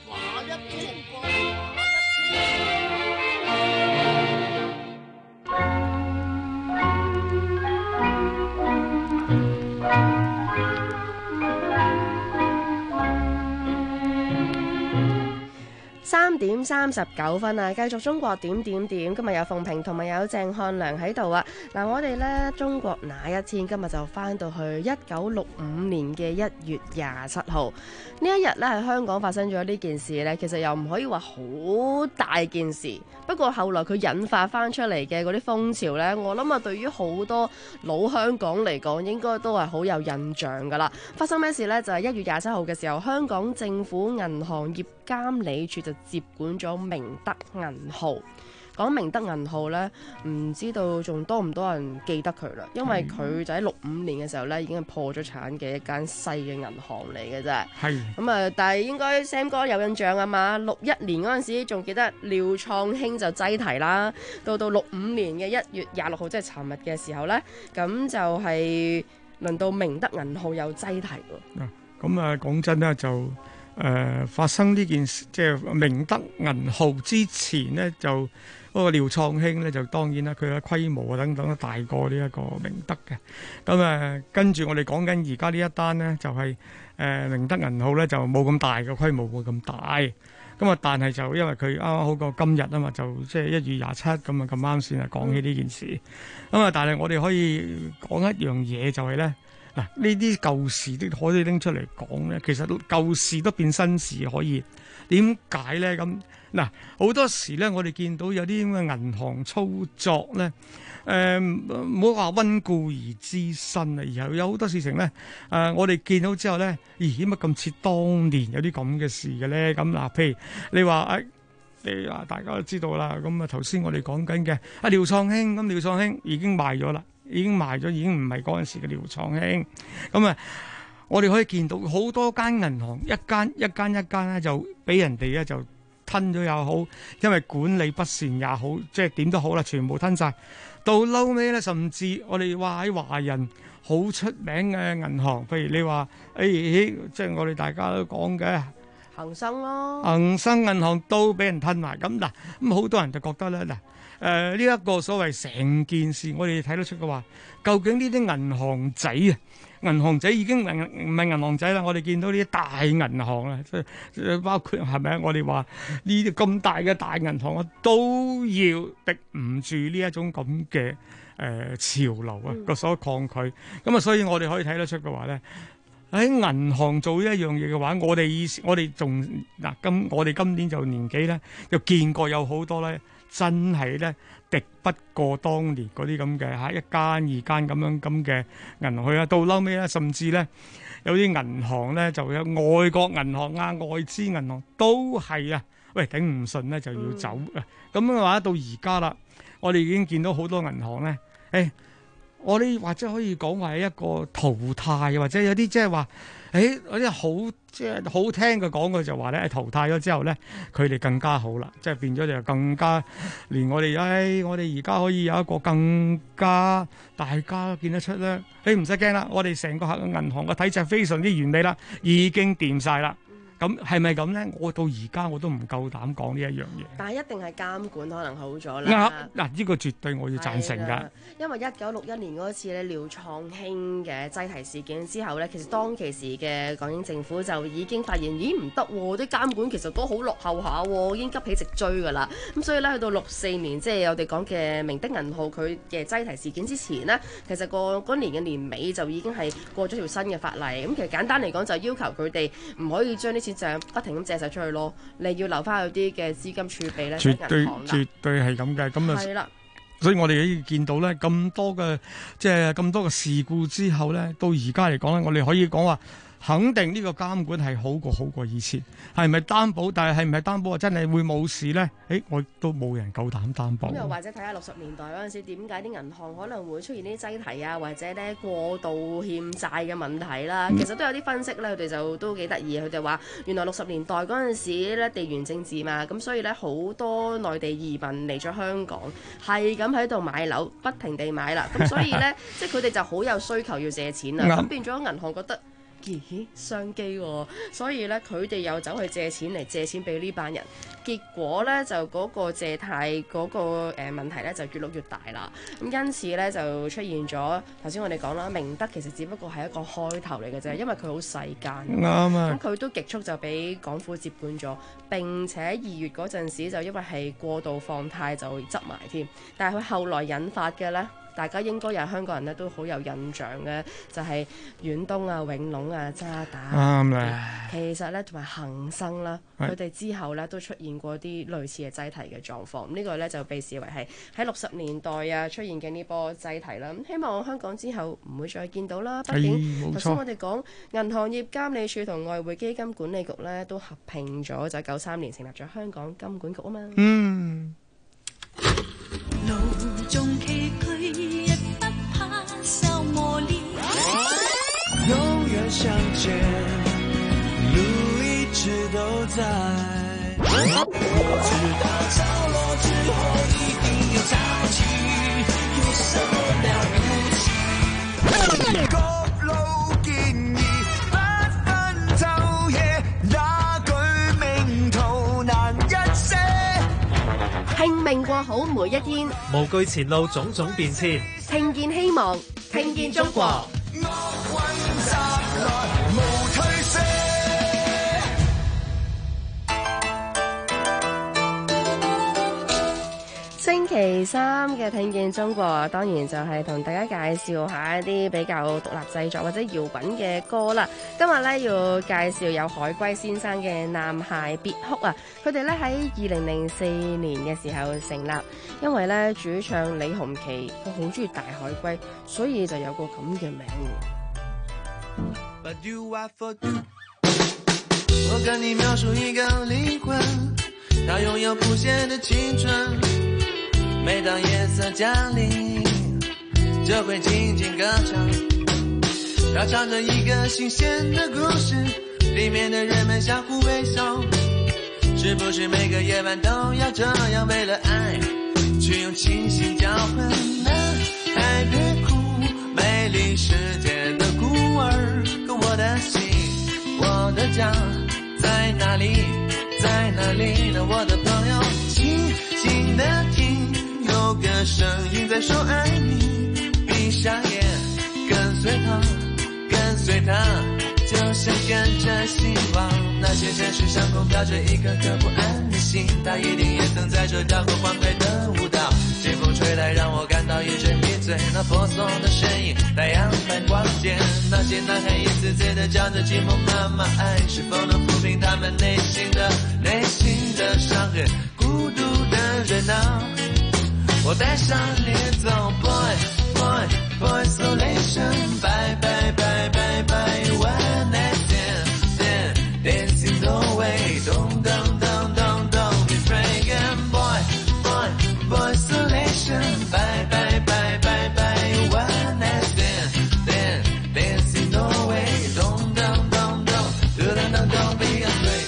3點39分啊！繼續中國點點點，今日有鳳萍同埋有鄭漢良喺度啊！嗱，我哋呢中國那一天今日就翻到去1965年嘅1月27號呢一日呢，喺香港發生咗呢件事呢，其實又唔可以話好大件事，不過後來佢引發翻出嚟嘅嗰啲風潮呢，我諗啊對於好多老香港嚟講應該都係好有印象噶啦。發生咩事呢？就係1月27號嘅時候，香港政府銀行業監理處就接管咗明德銀號。講明德銀號呢，唔知道仲多唔多人記得佢啦，因為佢就喺65年嘅時候呢已經係破咗產嘅一間細嘅銀行嚟嘅啫。係咁啊，但係應該 Sam 哥有印象啊嘛？61年嗰陣時仲記得廖創興就擠提啦，到65年嘅1月26號即係尋日嘅時候呢，咁就係輪到明德銀號有擠提喎。 咁啊講真呢就。發生呢件事，即係明德銀號之前呢，就嗰個廖創興呢，就當然啦，佢嘅規模等等都大過呢一個明德嘅。咁跟住我哋講緊而家呢一單呢，就係明德銀號呢，就冇咁大嘅規模，冇咁大。咁但係就因為佢啱啱好過今日啊嘛，就即係1月27咁啊，咁啱先係講起呢件事。但係我哋可以講一樣嘢就係呢。嗱，呢啲舊事都可以拎出嚟講咧，其實舊事都變新事可以。點解咧？咁嗱，好多時咧，我哋見到有啲咁嘅銀行操作咧，唔好話溫故而知新啊，而係有好多事情咧，我哋見到之後咧，咦，乜咁似當年有啲咁嘅事嘅咧？咁嗱，譬如你話大家都知道啦，咁啊頭先我哋講緊嘅廖創興，咁廖創興已經賣咗啦。已經賣咗，已經唔係嗰陣時嘅廖創興。咁啊，我哋可以見到好多間銀行，一間咧就俾人哋咧就吞咗又好，因為管理不善也好，即係點都好啦，全部吞晒。到嬲尾咧，甚至我哋話喺華人好出名嘅銀行，譬如你話即係我哋大家都講嘅恒生咯， 恒生銀行都俾人吞埋。咁嗱，咁好多人就覺得咧嗱。呢一個所謂成件事，我哋睇得出嘅話，究竟呢啲銀行仔啊，銀行仔已經唔係銀行仔啦。我哋見到呢啲大銀行啊，即係包括係咪啊？我哋話呢啲咁大嘅大銀行啊，都要敵唔住呢一種咁嘅潮流啊，個所抗拒。咁啊，所以我哋可以睇得出嘅話咧，喺銀行做呢一樣嘢嘅話，我哋仲嗱我哋今年就年紀咧，就見過有好多咧。真係咧敵不過當年嗰啲咁嘅一間二間咁嘅銀行去啊，到嬲尾咧，甚至咧有啲銀行咧就有外國銀行啊、外資銀行都係啊，喂頂唔順咧就要走啊。咁嘅話到而家啦，我哋已經見到好多銀行咧，我哋或者可以講話係一個淘汰，或者有啲即係話，有啲好即係好聽嘅講句就話咧，淘汰咗之後咧，佢哋更加好啦，即係變咗就更加，連我哋我哋而家可以有一個更加大家見得出咧，唔使驚啦，我哋成個銀行嘅體制非常之完美啦，已經掂晒啦。 咁係咪咁咧？我到而家我都唔夠膽講呢一樣嘢。 但係一定係監管可能好咗啦。 嗱，呢個絕對我要贊成㗎。 因為1961年嗰次咧廖創興嘅擠提事件之後咧，其實當其時嘅港英政府就已經發現，咦唔得喎，啲監管其實都好落後下喎，已經急起直追㗎啦。咁所以咧去到64年，即係我哋講嘅明德銀號佢嘅擠提事件之前呢，其實嗰年嘅年尾就已經係過咗條新嘅法例。咁其實簡單嚟講，就要求佢哋唔可以將啲錢就不停咁借晒出去咯，你要留翻有啲嘅資金儲備咧喺銀行啦。絕對係咁嘅，咁啊係啦。 所以我哋見到咧咁多嘅咁多嘅事故之後咧，到而家嚟講咧，我哋可以講話肯定呢個監管係好過以前。係咪擔保？但係唔係擔保真係會冇事咧？我都冇人夠膽擔保。 咁又或者睇下60年代嗰陣時，點解啲銀行可能會出現啲擠提啊，或者咧過度欠債嘅問題啦？其實都有啲分析咧，佢哋就都幾得意。佢哋話原來60年代嗰陣時咧地緣政治嘛，咁所以咧好多內地移民嚟咗香港，係咁喺度買樓，不停地買啦。咁所以咧，即係佢哋就好有需求要借錢啊。咁變咗銀行覺得咦商機喎，所以咧佢哋又走去借錢俾呢班人，結果咧就嗰個借貸嗰個問題咧就越碌越大啦。咁因此咧就出現咗頭先我哋講啦，明德其實只不過係一個開頭嚟嘅啫，因為佢好細間， 啱啊。 咁佢都極速就俾港府接管咗，並且2月嗰陣時就因為係過度放貸就執埋添，但係佢後來引發嘅咧。大家應該有香港人咧都好有印象嘅，就係遠東啊、永隆啊、渣打。 啱啦。 其實咧同埋恒生啦，佢哋之後咧都出現過啲類似嘅擠提嘅狀況。呢個咧就被視為係喺60年代啊出現嘅呢波擠提啦。咁希望香港之後唔會再見到啦。畢竟頭先我哋講銀行業監理處同外匯基金管理局咧都合併咗，就93年成立咗香港金管局啊嘛。 嗯。 路中崎嶇，也不怕受磨練。永遠相見，路一直都在。直到潮落之後，一定要潮起，有什麼了不起？各路建議，不分晝夜，那句名圖難一些。 拼命過好每一天， 無懼前路種種變遷， 聽見希望，聽見中國。星期三嘅聽見中國，當然就係同大家介紹下一啲比較獨立製作或者搖滾嘅歌啦。今日咧要介紹有海龜先生嘅《男孩別哭》啊，佢哋咧喺2004年嘅時候成立，因為咧主唱李鴻其佢好中意大海龜，所以就有個咁嘅名。 我跟你描述一個靈魂，它擁有無限的青春。每當夜色降臨，就會靜靜歌唱。它唱着一個新鮮的故事，裡面的人們相互微笑。是不是每個夜晚都要這樣，為了愛去用清醒交換？男孩別哭，美麗世界的孤兒，可我的心，我的家在哪裡？在哪裡呢？我的朋友，靜靜地聽。有個聲音在說愛你，閉上眼，跟隨他，跟隨他，就像跟着希望。那些城市上空飄着一顆顆不安的心，他一定也曾在這跳過歡快的舞蹈。清風吹來，讓我感到一陣迷醉，那婆娑的身影，太陽般光潔。那些男孩一次次地叫着寂寞媽媽愛，是否能撫平他們內心的傷痕？孤獨的人啊，我帶上你走 ，boy boy boy isolation， bye bye bye bye bye one night stand dancing away， don't don't don't don't don't be afraid， boy boy boy isolation， bye bye bye bye bye one night stand dancing away， don't don't don't don't don't be afraid。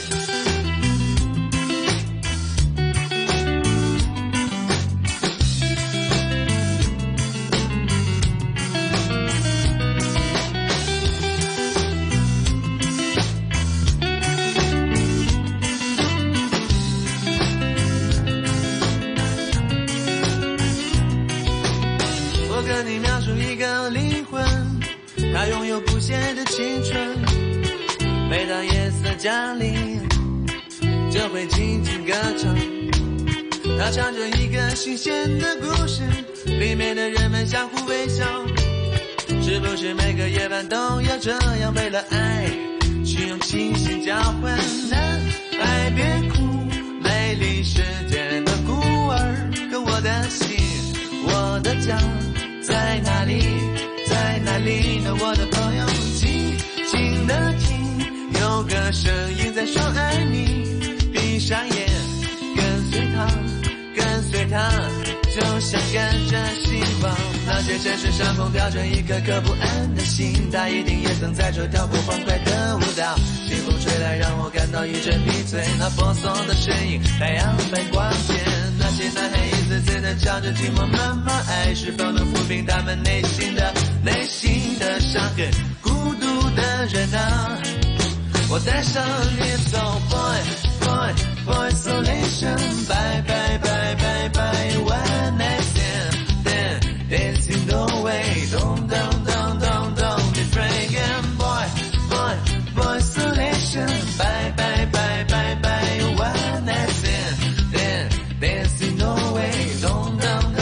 描述一個靈魂，它擁有不懈的青春，每當夜色降臨就會靜靜歌唱，它唱着一個新鮮的故事，裡面的人們相互微笑，是不是每個夜晚都要這樣，為了愛去用清醒交換？愛別哭，美麗世界的孤兒，可我的心，我的家在哪裡？在哪裡呢？我的朋友，靜靜的聽，有個聲音在說愛你，閉上眼，跟隨他，跟隨他，就像跟着希望。那些城市上空飄着一顆顆不安的心，他一定也曾在這跳過歡快的舞蹈。清風吹來，讓我感到一陣迷醉，那婆娑的身影，太陽般光線。那些男孩一次次地唱着寂寞媽媽愛，是否能撫平他們內心的傷痕？孤獨的人啊，我帶上你 So boy boy boy isolation bye bye bye bye bye one night stand dancing the way don't be afraid and boy boy boy isolation bye bye bye bye bye one night stand dancing the way don't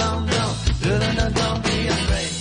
be afraid。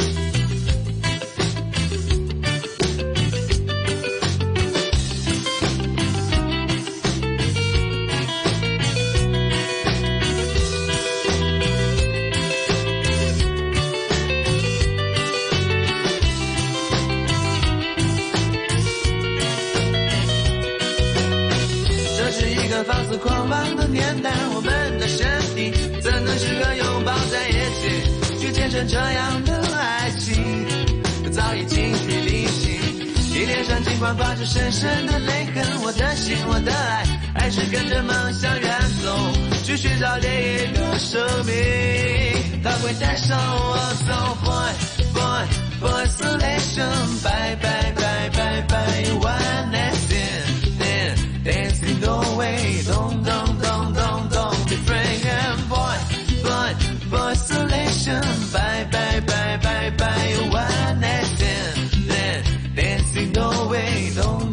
放肆狂妄的年代，我們的身體怎能適合擁抱在一起，去見證這樣的愛情，早已精疲力盡。你臉上盡管掛着深深的淚痕，我的心，我的愛，還是跟着夢想遠走，去尋找另一個生命，它會帶上我走。Boy boy boy isolation bye bye bye bye bye one night stand dancing the way don't be afraid and boy boy boy isolation bye bye bye bye bye one night stand dancing the way don't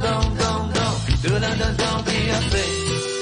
be afraid。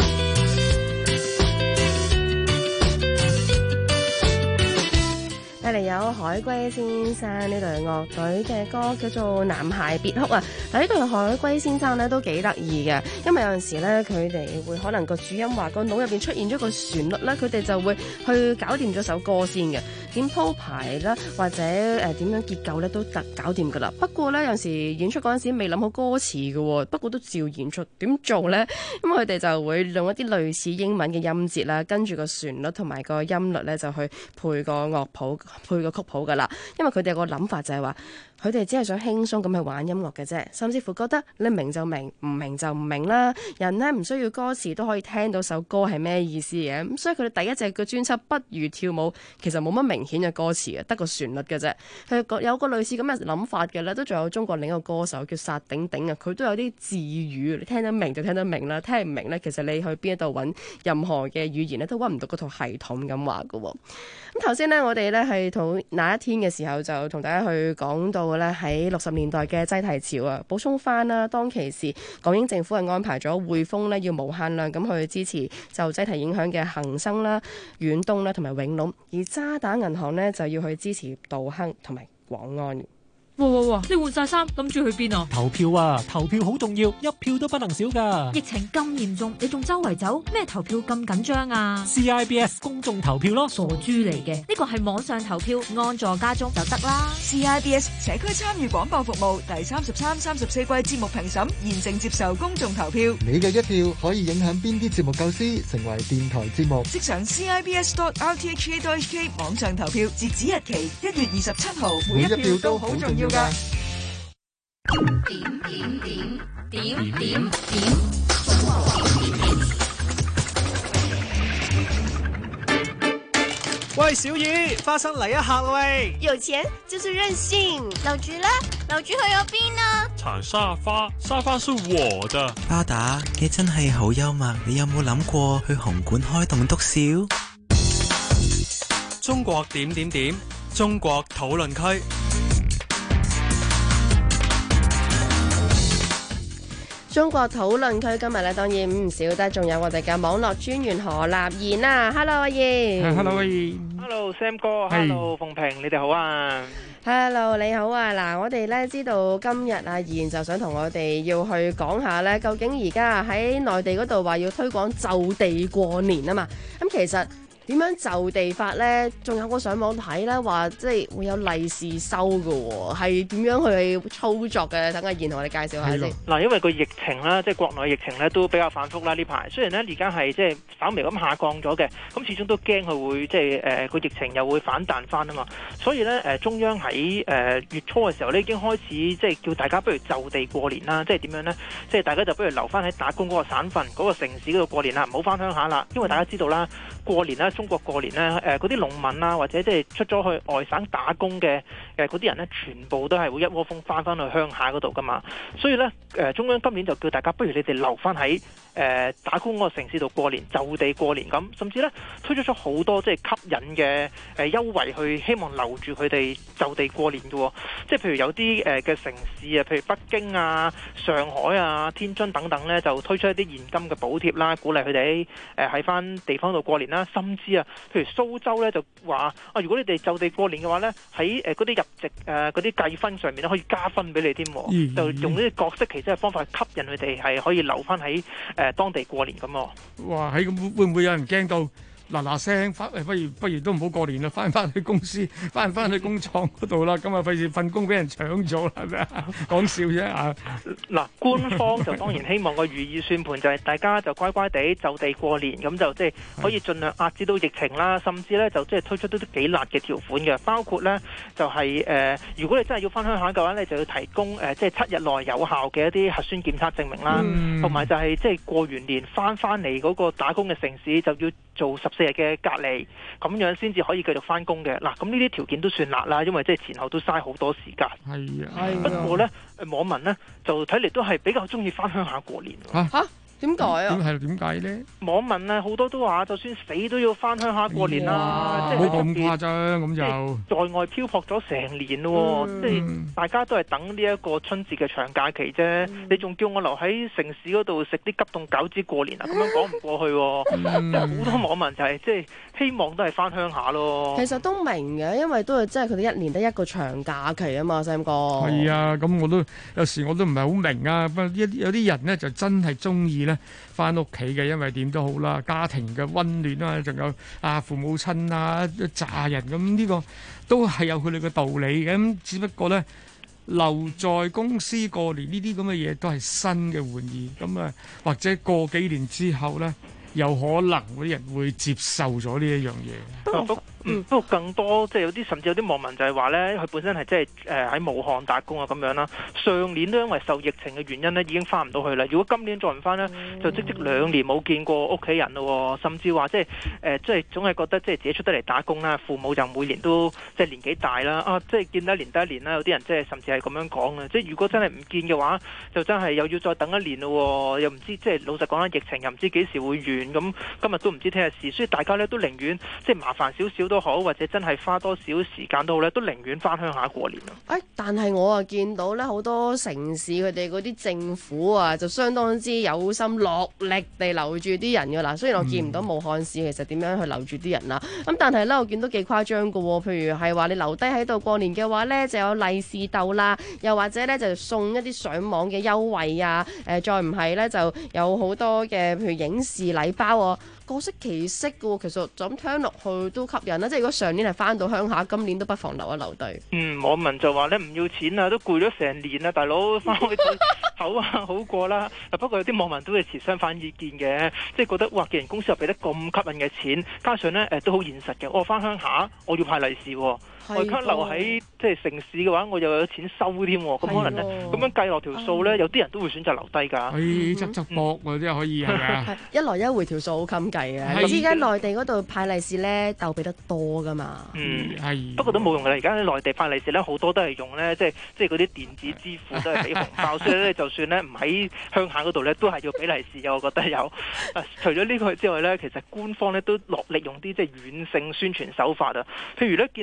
帶嚟有海龜先生呢隊樂隊嘅歌叫做《男孩別哭》啊！嗱，呢隊海龜先生咧都幾得意嘅，因為有陣時咧佢哋會可能個主音話個腦入邊出現咗個旋律咧，佢哋就會去搞掂咗首歌先嘅，點鋪排啦或者點樣結構咧都搞掂噶啦。不過咧有陣時演出嗰陣時未諗好歌詞嘅喎，不過都照演出。點做咧？咁佢哋就會用一啲類似英文嘅音節啦，跟住個旋律同埋個音律咧就去配個樂譜。配個曲譜噶啦，因為佢哋有個諗法就係話，佢哋只係想輕鬆咁去玩音樂嘅啫，甚至乎覺得你明就明，唔明就唔明啦。人呢唔需要歌詞都可以聽到首歌係咩意思嘅，咁所以佢哋第一隻嘅專輯《不如跳舞》其實冇乜明顯嘅歌詞嘅，得個旋律嘅啫。佢有個類似咁嘅諗法嘅咧，都仲有中國另一個歌手叫薩頂頂啊，佢都有啲字語，你聽得明就聽得明啦，聽唔明咧，其實你去邊一度揾任何嘅語言咧，都揾唔到嗰套系統咁話嘅。咁頭先呢，我哋咧係同那一天嘅時候就同大家去講到咧喺60年代嘅擠提潮啊，補充翻啦。當其時港英政府係安排咗匯豐咧要無限量咁去支持就擠提影響嘅恒生啦、遠東啦同埋永隆，而渣打銀行呢就要去支持道亨同埋廣安。 哇！你換晒衫，諗住去邊啊？ 投票啊！投票好重要，一票都不能少噶。 疫情咁嚴重，你仲周圍走咩？投票咁緊張啊 ？CIBS 公眾投票咯， 傻豬嚟嘅。呢個係網上投票，安坐家中就得啦。 CIBS 社區參與廣播服務第33、34季節目評審現正接受公眾投票。 你嘅一票可以影響邊啲節目構思成為電台節目。 即上 CIBS.RTHK.HK 網上投票，截止日期1月27號。 每一票都好重要。 點喂，小二，花生嚟一下喂！ 有錢就是任性。樓主呢？樓主去咗邊啊？ 鏟沙發，沙發是我的。 巴打，你真係好幽默，你有冇諗過去紅館開棟篤笑？ 中國點中國討論區。 中國討論區今日咧當然唔少得，仲有我哋嘅網絡專員何立妍啊 ，Hello 阿妍 ，Hello 阿妍 ，Hello Sam 哥 ，Hello 鳳平，你哋好啊 ，Hello 你好啊，嗱我哋咧知道今日阿妍就想同我哋要去講下咧，究竟而家喺內地嗰度話要推廣就地過年啊嘛，咁其實點樣就地法呢？仲有我上網睇呢，話即係會有利是收㗎喎，係點樣去操作嘅？等阿妍同我哋介紹下先。 嗱，因為個疫情啦，即係國內疫情咧都比較反覆啦呢排。雖然呢而家係即係稍微咁下降咗嘅，咁始終都驚佢會即係個疫情又會反彈翻啊嘛。所以呢，中央喺月初嘅時候呢已經開始即係叫大家不如就地過年啦。即係點樣呢？即係大家就不如留翻喺打工嗰個省份嗰個城市嗰度過年啦，唔好翻鄉下啦。因為大家知道啦，過年啦。中國過年呢，嗰啲農民啊，或者即係出咗去外省打工嘅嗰啲人呢，全部都係會一窩蜂翻去鄉下嗰度噶嘛。所以呢，中央今年就叫大家不如你哋留翻喺打工嗰個城市度過年，就地過年咁，甚至呢推出咗好多即係吸引嘅優惠，去希望留住佢哋就地過年嘅喎。即係譬如有啲嘅城市啊，譬如北京啊、上海啊、天津等等呢，就推出一啲現金嘅補貼啦，鼓勵佢哋喺翻地方度過年啦。甚至啊，譬如蘇州呢，就話啊，如果你哋就地過年嘅話呢，喺嗰啲入籍嗰啲計分上面咧可以加分俾你添，就用呢啲各式其他嘅方法吸引佢哋係可以留翻喺當地過年咁喎。 哇！係咁會唔會有人驚到嗱聲翻？不如都唔好過年啦，翻去公司，翻去工廠嗰度啦。咁啊，費事份工俾人搶咗啦，係咪啊？講笑啫啊！ 嗱，官方就當然希望個如意算盤就係大家就乖乖地就地過年，咁就即係可以盡量壓制到疫情啦。甚至咧就即係推出都幾辣嘅條款嘅，包括咧就係如果你真係要翻鄉下嘅話咧，就要提供即係7日內有效嘅一啲核酸檢測證明啦，同埋就係即係過完年翻嚟嗰個打工嘅城市就要做14日嘅隔離，咁樣先至可以繼續翻工嘅。嗱，咁呢啲條件都算辣啦，因為即係前後都嘥好多時間。 係啊， 不過呢，網民呢就睇嚟都係比較中意翻鄉下過年。 嚇？點解啊？ 點解呢？ 網民啊，好多都話，就算死都要翻鄉下過年啦，即係冇咁誇張咁就。 在外漂泊咗成年咯，即係大家都係等呢一個春節嘅長假期啫。你仲叫我留喺城市嗰度食啲急凍餃子過年啊？咁樣講唔過去。即係好多網民就係即係希望都係翻鄉下咯。 其實都明嘅，因為都係即係佢哋一年得一個長假期啊嘛，Sam 哥。 係啊，咁我都有時我都唔係好明啊。不過有啲人呢就真係中意咧翻屋企嘅，因為點都好啦，家庭嘅溫暖啊，仲有父母親啊一紮人咁，呢個都係有佢哋嘅道理嘅。咁只不過咧留在公司過年呢啲咁嘅嘢都係新嘅玩意，咁啊或者過幾年之後咧有可能嗰啲人會接受咗呢一樣嘢。 不過更多即係有啲甚至有啲網民就係話呢，佢本身係即係喺武漢打工啊咁樣啦。上年都因為受疫情嘅原因呢，已經翻唔到去啦。如果今年再唔翻呢，就即2年冇見過屋企人咯。甚至話即係總係覺得即係自己出得嚟打工啦，父母就每年都即係年紀大啦，即係見得一年得一年啦。有啲人即係甚至係咁樣講嘅，即係如果真係唔見嘅話，就真係又要再等一年咯。又唔知即係老實講啦，疫情又唔知幾時會完，咁今日都唔知聽日事，所以大家呢都寧願即係麻煩少少都好，或者真係花多少時間都好咧，都寧願翻鄉下過年啊！ 但係我啊見到咧好多城市佢哋嗰啲政府啊，就相當之有心落力地留住啲人㗎啦。雖然我見唔到武漢市其實點樣去留住啲人啦，咁但係咧我見到幾誇張㗎喎。譬如係話你留低喺度過年嘅話咧，就有利是逗啦，又或者咧就送一啲上網嘅優惠啊。再唔係咧就有好多嘅譬如影視禮包喎。各式其式嘅喎，其實就咁聽落去都吸引啦。即係如果上年係翻到鄉下，今年都不妨留一留低。 網民就話咧唔要錢啊，都攰咗成年啦，大佬翻去唞下好過啦。不過有啲網民都係持相反意見嘅，即係覺得哇，既然公司又俾得咁吸引嘅錢，加上咧都好現實嘅。我翻鄉下，我要派利是喎。我而家留喺即係城市嘅話，我又有錢收添喎，咁可能咧咁樣計落條數咧，有啲人都會選擇留低㗎。 執搏喎，真係可以係咪啊？ 一來一回條數好襟計嘅。你知而家內地嗰度派利是咧，鬥俾得多㗎嘛。 不過都冇用㗎啦。而家喺內地派利是咧，好多都係用咧，即係嗰啲電子支付都係俾紅包，所以咧就算咧唔喺鄉下嗰度咧，都係要俾利是嘅。我覺得有。除咗呢個之外咧，其實官方咧都落力用啲即係軟性宣傳手法啊。譬如咧見到佢哋咧。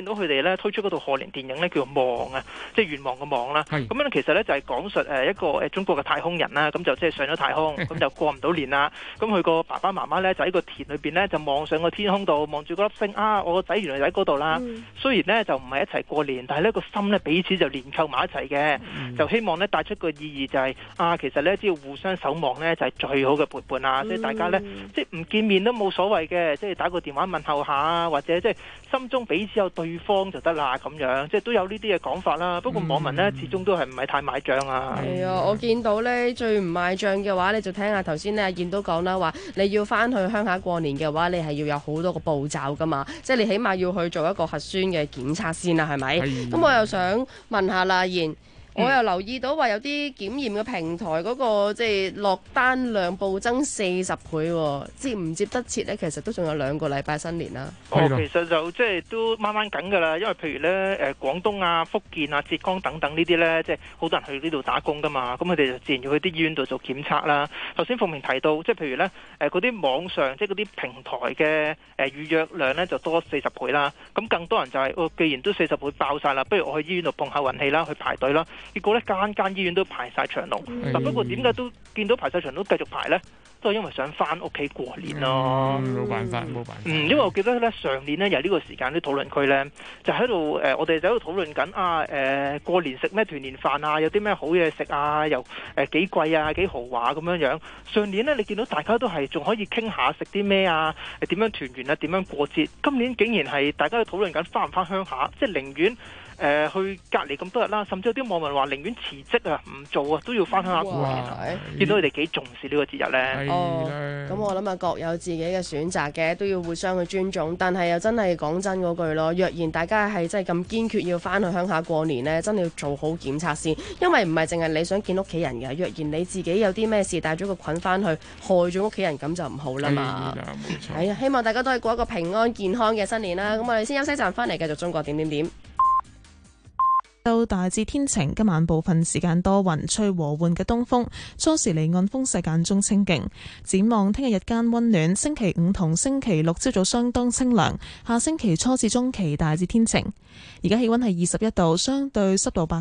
咧推出嗰套賀年電影咧，叫做《望》啊，即係願望嘅望啦。咁樣其實咧就係講述一個中國嘅太空人啦，咁就即係上咗太空，咁就過唔到年啦。咁佢個爸爸媽媽咧就喺個田裏邊咧就望上個天空度，望住嗰粒星啊！我個仔原來喺嗰度啦。雖然咧就唔係一齊過年，但係呢個心咧彼此就連扣埋一齊嘅，就希望咧帶出個意義就係其實咧只要互相守望咧就係最好嘅陪伴啊！即係大家咧即係唔見面都冇所謂嘅，即係打個電話問候下，或者即係心中彼此有對方就得啦咁樣，即係都有呢啲嘅講法啦。不過網民咧始終都係唔係太買帳啊。 係啊，我見到咧最唔買帳嘅話，你就聽下頭先咧阿燕都講啦，話你要翻去鄉下過年嘅話，你係要有好多個步驟噶嘛，即係你起碼要去做一個核酸嘅檢測先啦，係咪？咁我又想問下啦，燕。我又留意到話有啲檢驗嘅平台嗰個即係落單量暴增40倍喎，接唔接得切呢？其實都仲有2個禮拜新年啦。 其實就即係都掹掹緊㗎啦，因為譬如咧廣東啊、福建啊、浙江等等呢啲咧，即係好多人去呢度打工㗎嘛，咁佢哋就自然要去啲醫院度做檢測啦。頭先鳳明提到，即係譬如咧嗰啲網上即係嗰啲平台嘅預約量咧就多40倍啦，咁更多人就係既然都40倍爆晒啦，不如我去醫院度碰下運氣啦，去排隊啦。結果咧間醫院都排晒長龍，但不過點解都見到排晒長龍都繼續排呢？都係因為想翻屋企過年咯。 冇辦法。 因為我記得咧上年呢，由呢個時間啲討論區呢，就喺度我哋就喺度討論緊過年食咩團年飯啊，有啲咩好嘢食啊，又幾貴啊，幾豪華咁樣。上年呢，你見到大家都係仲可以傾下食啲咩啊，點樣團圓啊，點樣過節。今年竟然係大家都討論緊翻唔翻鄉下，即係寧願去隔離咁多日啦，甚至有啲網民話寧願辭職啊，唔做啊，都要翻鄉下過年啊！見到佢哋幾重視呢個節日呢。 咁我諗啊，各有自己嘅選擇嘅，都要互相去尊重。但係又真係講真嗰句咯，若然大家係真係咁堅決要翻去鄉下過年呢，真係要做好檢測先，因為唔係淨係你想見屋企人嘅。若然你自己有啲咩事帶咗個菌翻去，害咗屋企人，咁就唔好啦嘛。係啊，希望大家都係過一個平安健康嘅新年啦。咁我哋先休息一陣，翻嚟繼續中國點點點。 到大致天晴，今晚部分時間多雲，吹和緩嘅東風，初時離岸風勢間中清勁。展望聽日日間溫暖，星期五同星期六朝早相當清涼，下星期初至中期大致天晴。而家氣溫係21度，相對濕度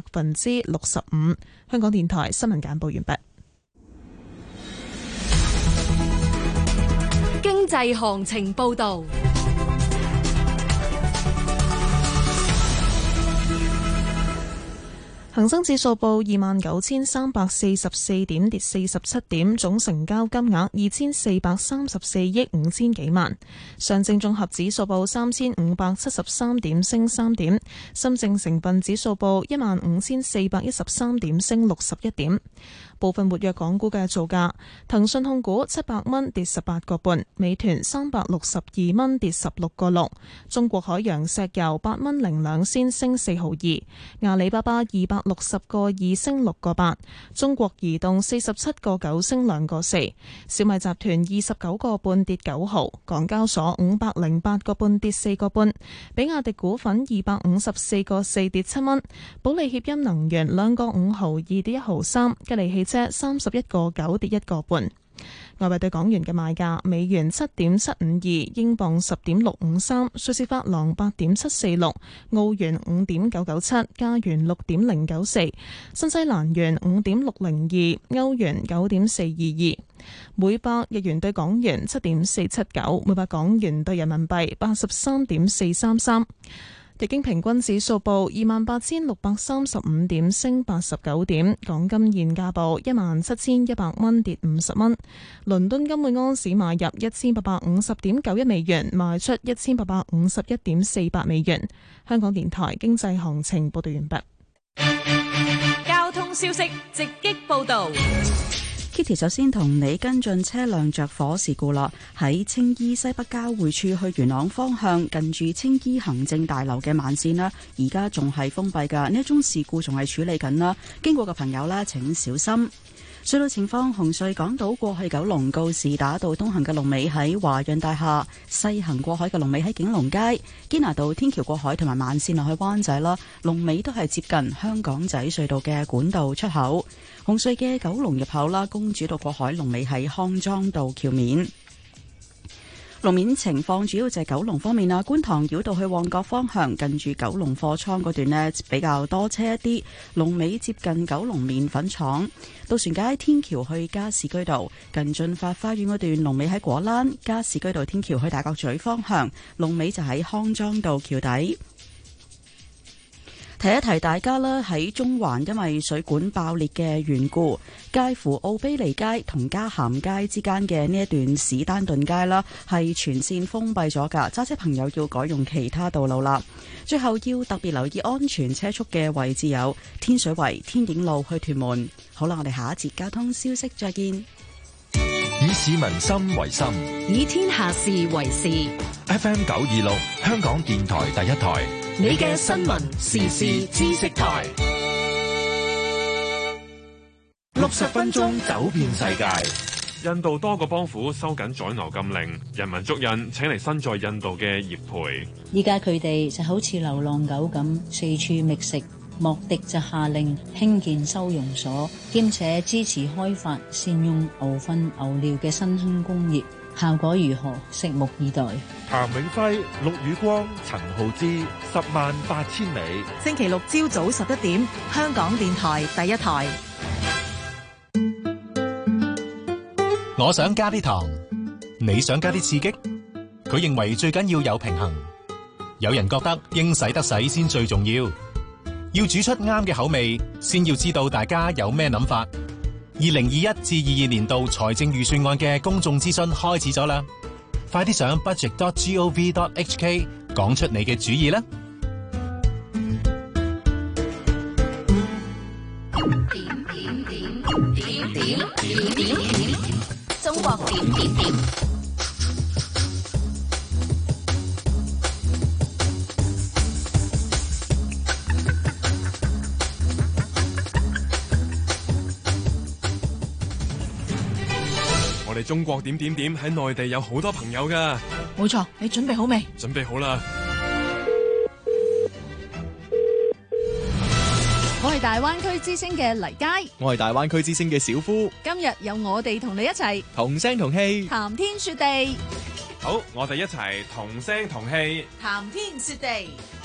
65%。香港電台新聞簡報完畢。 經濟行情報道。 恒生指數報29,344點，跌47點，總成交金額2434億5千幾萬。上證綜合指數報3573點，升3點。深證成分指數報15,413點，升61點。部分活躍港股嘅造價：騰訊控股700蚊跌18個半，美團362蚊跌16個6，中國海洋石油8蚊02仙升4毫2，阿里巴巴260個2升6個8，中國移動47個9升2個4，小米集團29個半跌9毫，港交所508個半跌4個半，比亞迪股份254個4跌7蚊，保利協鑫能源2個5毫2跌1毫3，吉利汽車31個9跌1個半。外幣對港元嘅賣價：美元7.752，英鎊10.653，瑞士法郎8.746，澳元5.997，加元6.094，新西蘭元5.602，歐元9.422。每百日元對港元7.479，每百港元對人民幣83.433。日經平均指數報28,635點，升89點。港金現價報17,100蚊，跌50蚊。倫敦金每安士買入1850.91美元，賣出1851.48美元。香港電台經濟行情報道完畢。 交通消息直擊報道。 Kitty 首先同你跟進車輛着火事故啦，喺青衣西北交匯處去元朗方向，近住青衣行政大樓嘅慢線啦，而家仲係封閉噶，呢一宗事故仲係處理緊啦，經過嘅朋友呢，請小心。隧道情況：紅隧港島過去九龍告士打道東行嘅龍尾喺華潤大廈，西行過海嘅龍尾喺景隆街，堅拿道天橋過海同埋慢線落去灣仔啦，龍尾都係接近香港仔隧道嘅管道出口。紅隧嘅九龍入口啦，公主道過海龍尾喺康莊道橋面。 路面情況主要就係九龍方面啦，觀塘繞道去旺角方向近住九龍貨倉嗰段呢比較多車一啲，龍尾接近九龍麵粉廠。渡船街天橋去加士居道近駿發花園嗰段龍尾喺果欄，加士居道天橋去大角咀方向龍尾就喺康莊道橋底。提一提大家啦，喺中環因為水管爆裂嘅緣故，介乎奧卑利街同嘉咸街之間嘅呢一段史丹頓街啦，係全線封閉咗㗎，揸車朋友要改用其他道路啦。最後要特別留意安全車速嘅位置有天水圍天影路去屯門。好啦，我哋下一節交通消息再見。 以市民心為心， 以天下事為事。 FM 926，香港電台第一台， 你嘅新聞時事知識台。 60分鐘走遍世界。 印度多個邦府收緊宰牛禁令，人民足印請嚟身在印度嘅葉培。 依家佢哋就好似流浪狗咁四處覓食。莫迪就下令興建收容所，兼且支持開發善用牛糞牛尿嘅新興工業，效果如何？拭目以待。 譚永輝、陸宇光、陳浩之，108000里。 星期六朝早11點，香港電台第一台。 我想加啲糖，你想加啲刺激？佢認為最緊要有平衡。有人覺得應使得使先最重要。要煮出啱嘅口味，先要知道大家有咩諗法。2021至22年度財政預算案嘅公眾諮詢開始咗啦，快啲上 budget.gov.hk 講出你嘅主意啦！ 中國點點點。 我哋中國點點點喺內地有好多朋友㗎。 冇錯，你準備好未？ 準備好啦。 我係大灣區之星嘅黎佳， 我係大灣區之星嘅小夫。 今日有我哋同你一齊同聲同氣， 談天說地。 好，我哋一齊同聲同氣， 談天說地。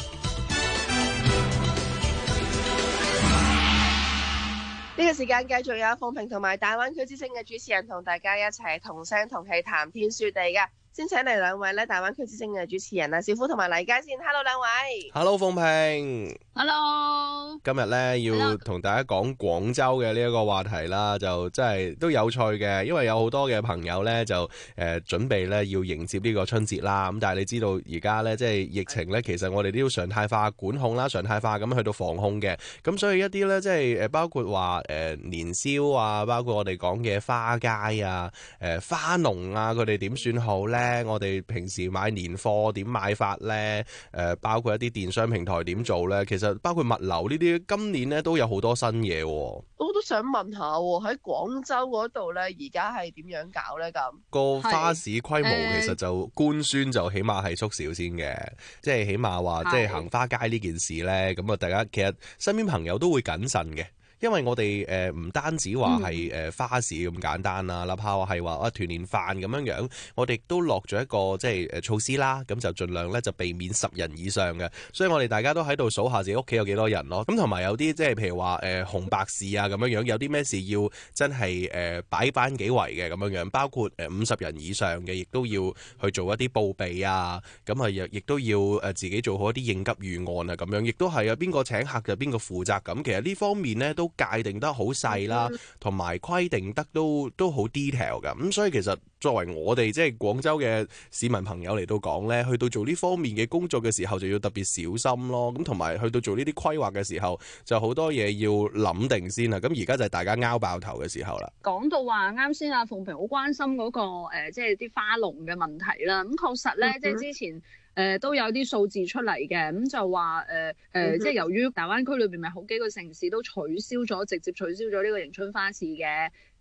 呢個時間繼續有鳳萍同埋大灣區之星嘅主持人同大家一齊同聲同氣談天說地嘅。先請嚟兩位咧大灣區之星嘅主持人啊，小夫同埋黎佳先。Hello 兩位。 Hello 鳳萍。 Hello。 今日咧要同大家講廣州嘅呢一個話題啦，就真係都有趣嘅，因為有好多嘅朋友咧就準備咧要迎接呢個春節啦。咁但係你知道而家咧即係疫情咧，其實我哋都要常態化管控啦，常態化咁去到防控嘅。咁所以一啲咧即係包括話年宵啊，包括我哋講嘅花街啊、花農啊，佢哋點算好咧？我哋平時買年貨點買法咧？包括一啲電商平台點做咧？其實包括物流呢啲，今年咧都有好多新嘢。我都想問下喎，喺廣州嗰度咧，而家係點樣搞咧？咁個花市規模其實就官宣就起碼係縮小先嘅，即係起碼話即係行花街呢件事咧，咁啊大家其實身邊朋友都會謹慎嘅。因為我哋唔單止話係花市咁簡單啦，哪怕係話團年飯咁樣，我哋都落咗一個即係措施啦，咁就盡量咧就避免10人以上嘅，所以我哋大家都喺度數下自己屋企有幾多人咯。咁同埋有啲即係譬如話紅白事啊咁樣，有啲咩事要真係擺班幾圍嘅咁樣，包括50人以上嘅，亦都要去做一啲報備啊，咁啊亦都要自己做好一啲應急預案啊咁樣，亦都係啊邊個請客就邊個負責咁。其實呢方面咧都界定得好細啦，同埋規定得都好 detail 㗎。咁所以其實作為我哋即係廣州嘅市民朋友嚟到講咧，去到做呢方面嘅工作嘅時候就要特別小心咯。咁同埋去到做呢啲規劃嘅時候，就好多嘢要諗定先啦。咁而家就係大家拗爆頭嘅時候啦。 講到話啱先啊，鳳萍好關心嗰個即係啲花農嘅問題啦。咁確實咧，即係之前都有啲數字出嚟嘅，咁就話即係由於大灣區裏邊咪好幾個城市都直接取消咗呢個迎春花市嘅。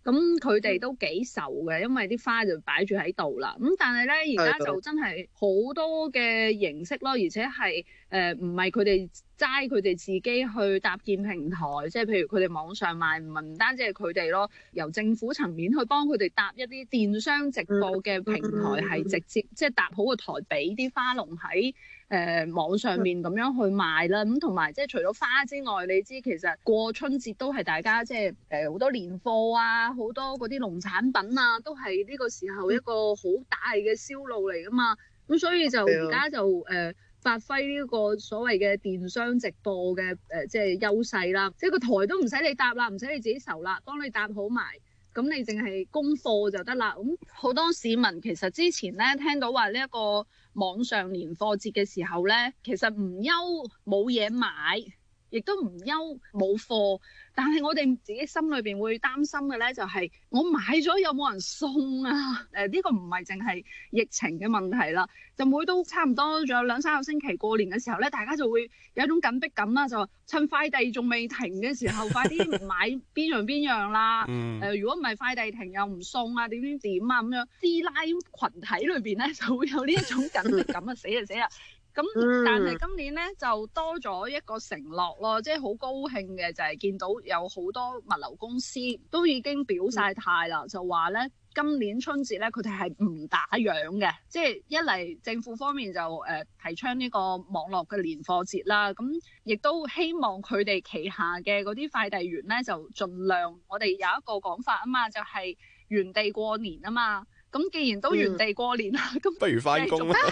咁佢哋都幾愁嘅，因為啲花就擺住喺度啦。咁但係咧，而家就真係好多嘅形式咯，而且係唔係佢哋齋佢哋自己去搭建平台，即係譬如佢哋網上賣，唔單止係佢哋咯，由政府層面去幫佢哋搭一啲電商直播嘅平台，係直接即係搭好個台俾啲花農喺網上面咁樣去賣啦。咁同埋即係除咗花之外，你知其實過春節都係大家即係好多年貨啊，好多嗰啲農產品啊，都係呢個時候一個好大嘅銷路嚟噶嘛。咁所以就而家就發揮呢個所謂嘅電商直播嘅即係優勢啦。即係個台都唔使你搭啦，唔使你自己籌啦，幫你搭好埋。咁你淨係供貨就得啦。咁好多市民其實之前咧聽到話呢一個網上年貨節嘅時候咧，其實唔憂冇嘢買，亦都唔憂冇貨，但係我哋自己心裏邊會擔心嘅咧，就係我買咗有冇人送啊？呢個唔係淨係疫情嘅問題啦，就每都差唔多仲有2-3個星期過年嘅時候咧，大家就會有一種緊迫感啦，就話趁快遞仲未停嘅時候，快啲買邊樣啦。如果唔係快遞停又唔送啊，點啊咁樣，師奶群體裏邊咧就會有呢一種緊迫感啊，死啊！咁但係今年咧就多咗一個承諾咯，即係好高興嘅就係見到有好多物流公司都已經表晒態啦，就話咧今年春節咧佢哋係唔打烊嘅，即係一嚟政府方面就提倡呢個網絡嘅年貨節啦，咁亦都希望佢哋旗下嘅嗰啲快遞員咧就盡量，我哋有一個講法啊嘛，就係原地過年啊嘛，咁既然都原地過年啦，咁不如返工啦。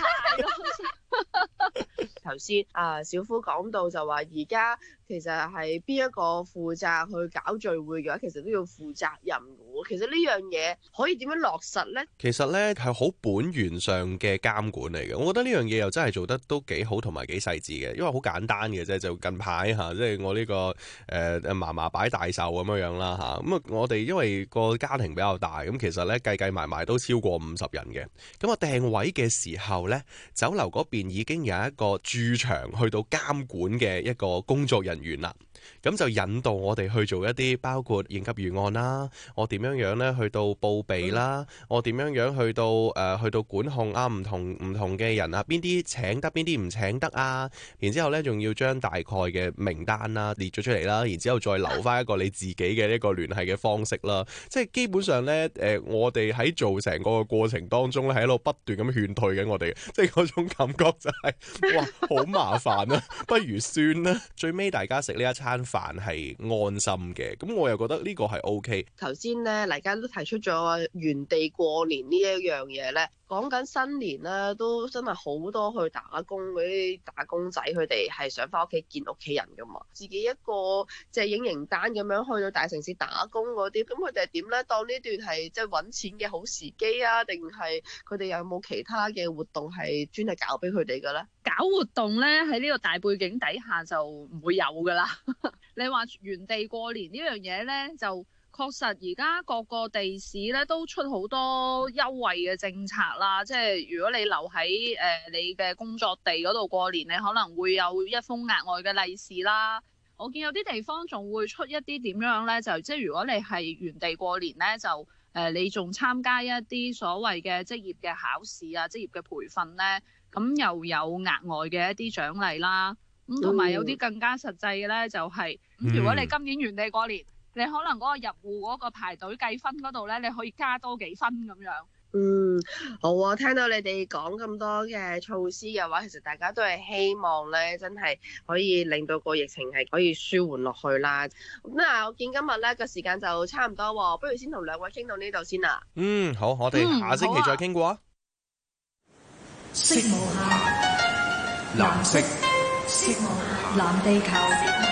頭先小夫講到就話而家其實係邊一個負責去搞聚會嘅話，其實都要負責任嘅喎。其實呢樣嘢可以點樣落實呢？ 其實呢係好本源上嘅監管嚟嘅，我覺得呢樣嘢又真係做得都幾好同埋幾細緻嘅，因為好簡單嘅啫。就近排即係我呢個嫲嫲擺大壽咁樣啦嚇。咁我哋因為個家庭比較大，咁其實呢計埋都超過50人嘅。咁我訂位嘅時候呢，酒樓嗰邊已經有一個駐場去到監管嘅一個工作人員啦，咁就引導我哋去做一啲包括應急預案啦，我點樣咧去到報備啦，我點樣去到管控唔同嘅人啊，邊啲請得邊啲唔請得啊，然之後咧仲要將大概嘅名單啦列咗出嚟啦，然之後再留翻一個你自己嘅一個聯繫嘅方式啦，即係基本上咧我哋喺做成個過程當中咧喺度不斷咁勸退緊我哋，即係嗰種感覺就係哇好麻煩啊，不如算啦，最尾大家食呢一餐飯係安心嘅，咁我又覺得呢個係 OK。 頭先咧黎家都提出咗原地過年呢一樣嘢咧，講緊新年咧都真係好多去打工嗰啲打工仔，佢哋係想翻屋企見屋企人噶嘛，自己一個即影營單咁樣去到大城市打工嗰啲，咁佢哋係點咧？當呢段係即係揾錢嘅好時機啊，定係佢哋有冇其他嘅活動係專係搞俾佢哋嘅咧？ 搞活動咧喺呢個大背景底下就唔會有噶啦。你話原地過年呢樣嘢咧，就確實而家各個地市咧都出好多優惠嘅政策啦。即係如果你留喺你嘅工作地嗰度過年，你可能會有一封額外嘅利是啦。我見有啲地方仲會出一啲點樣咧，就即係如果你係原地過年咧，就你仲參加一啲所謂嘅職業嘅考試啊、職業嘅培訓咧，咁又有額外嘅一啲獎勵啦。咁同埋有啲更加實際嘅咧，就係如果你今年原地過年，你可能嗰個入戶嗰個排隊計分嗰度咧，你可以加多幾分咁樣。 好啊！聽到你哋講咁多嘅措施嘅話，其實大家都係希望咧，真係可以令到個疫情係可以舒緩落去啦。咁我見今日咧個時間就差唔多喎，不如先同兩位傾到呢度先啦。 好，我哋下星期再傾過啊。 色無限， 藍色， 色無限，藍地球。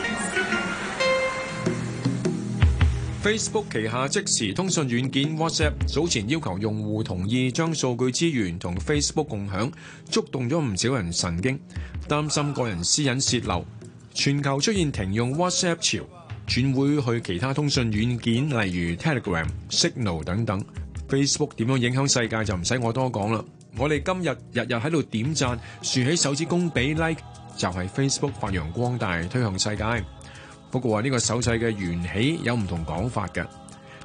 Facebook 旗下即時通訊軟件 WhatsApp 早前要求用戶同意將數據資源同 Facebook 共享，觸動咗唔少人神經，擔心個人私隱洩漏。全球出現停用 WhatsApp 潮，轉會去其他通訊軟件，例如 Telegram、Signal 等等。Facebook 點樣影響世界就唔使我多講啦。我哋今日日喺度點讚，豎起手指公俾 like， 就係 Facebook 發揚光大推向世界。不過話呢個手勢嘅緣起有唔同講法嘅，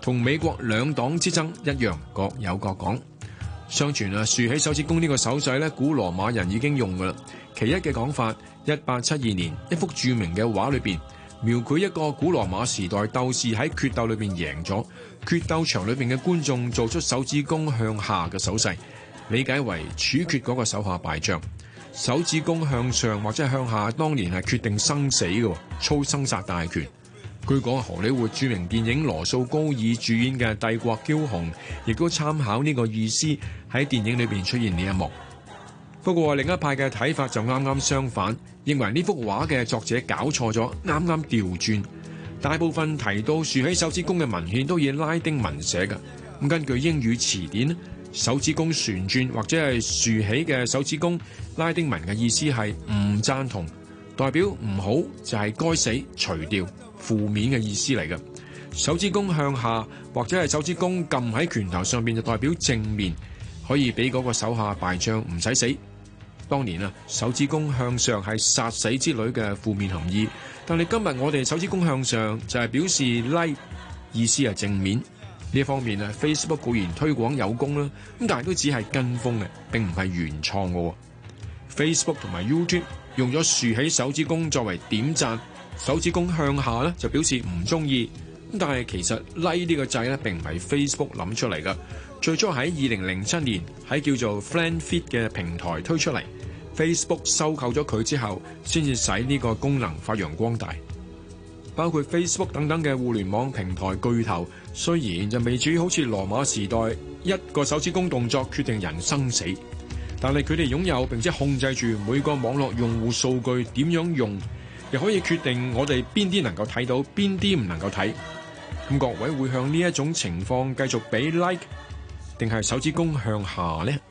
同美國兩黨之爭一樣，各有各講。相傳豎起手指公呢個手勢咧，古羅馬人已經用噶啦。其一嘅講法，1872年一幅著名嘅畫裏邊，描繪一個古羅馬時代鬥士喺決鬥裏邊贏咗，決鬥場裏邊嘅觀眾做出手指公向下嘅手勢，理解為處決嗰個手下敗將。手指公向上或者係向下，當年係決定生死嘅，操生殺大權。據講，荷里活著名電影羅素高爾主演嘅《帝國驕雄》亦都參考呢個意思，喺電影裏邊出現呢一幕。不過另一派嘅睇法就啱啱相反，認為呢幅畫嘅作者搞錯咗，啱啱調轉。大部分提到豎起手指公嘅文獻都以拉丁文寫嘅。咁根據英語詞典，手指公旋轉或者係豎起嘅手指公，拉丁文嘅意思係唔贊同，代表唔好就係該死，除掉，負面嘅意思嚟嘅。手指公向下或者係手指公撳喺拳頭上邊，就代表正面，可以俾嗰個手下敗將唔使死。當年啊，手指公向上係殺死之類嘅負面含義，但係今日我哋手指公向上就係表示 like， 意思係正面。呢一方面啊 ，Facebook 固然推廣有功啦，咁但係都只係跟風嘅，並唔係原創嘅。Facebook 同埋 YouTube 用咗豎起手指公作為點讚，手指公向下咧就表示唔中意。咁但係其實 like 呢個掣咧並唔係 Facebook 諗出嚟㗎，最初喺2007年喺叫做 FriendFeed 嘅平台推出嚟。Facebook 收購咗佢之後，先至使呢個功能發揚光大。包括 Facebook 等等嘅互聯網平台巨頭，雖然就未至於好似羅馬時代一個手指公動作決定人生死，但係佢哋擁有並且控制住每個網絡用戶數據點樣用，又可以決定我哋邊啲能夠睇到，邊啲唔能夠睇。咁各位會向呢一種情況繼續俾 like， 定係手指公向下呢？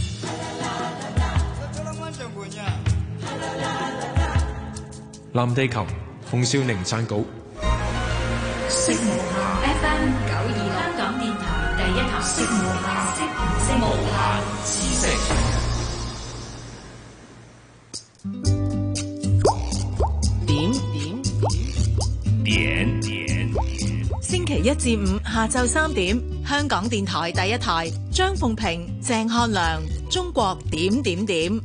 藍地球，馮少寧撰稿。 色無限 FM 92，香港電台第一台。色無限，色無限，知識。點。星期一至五下晝3點，香港電台第一台，張鳳平、鄭漢良，中國點點點。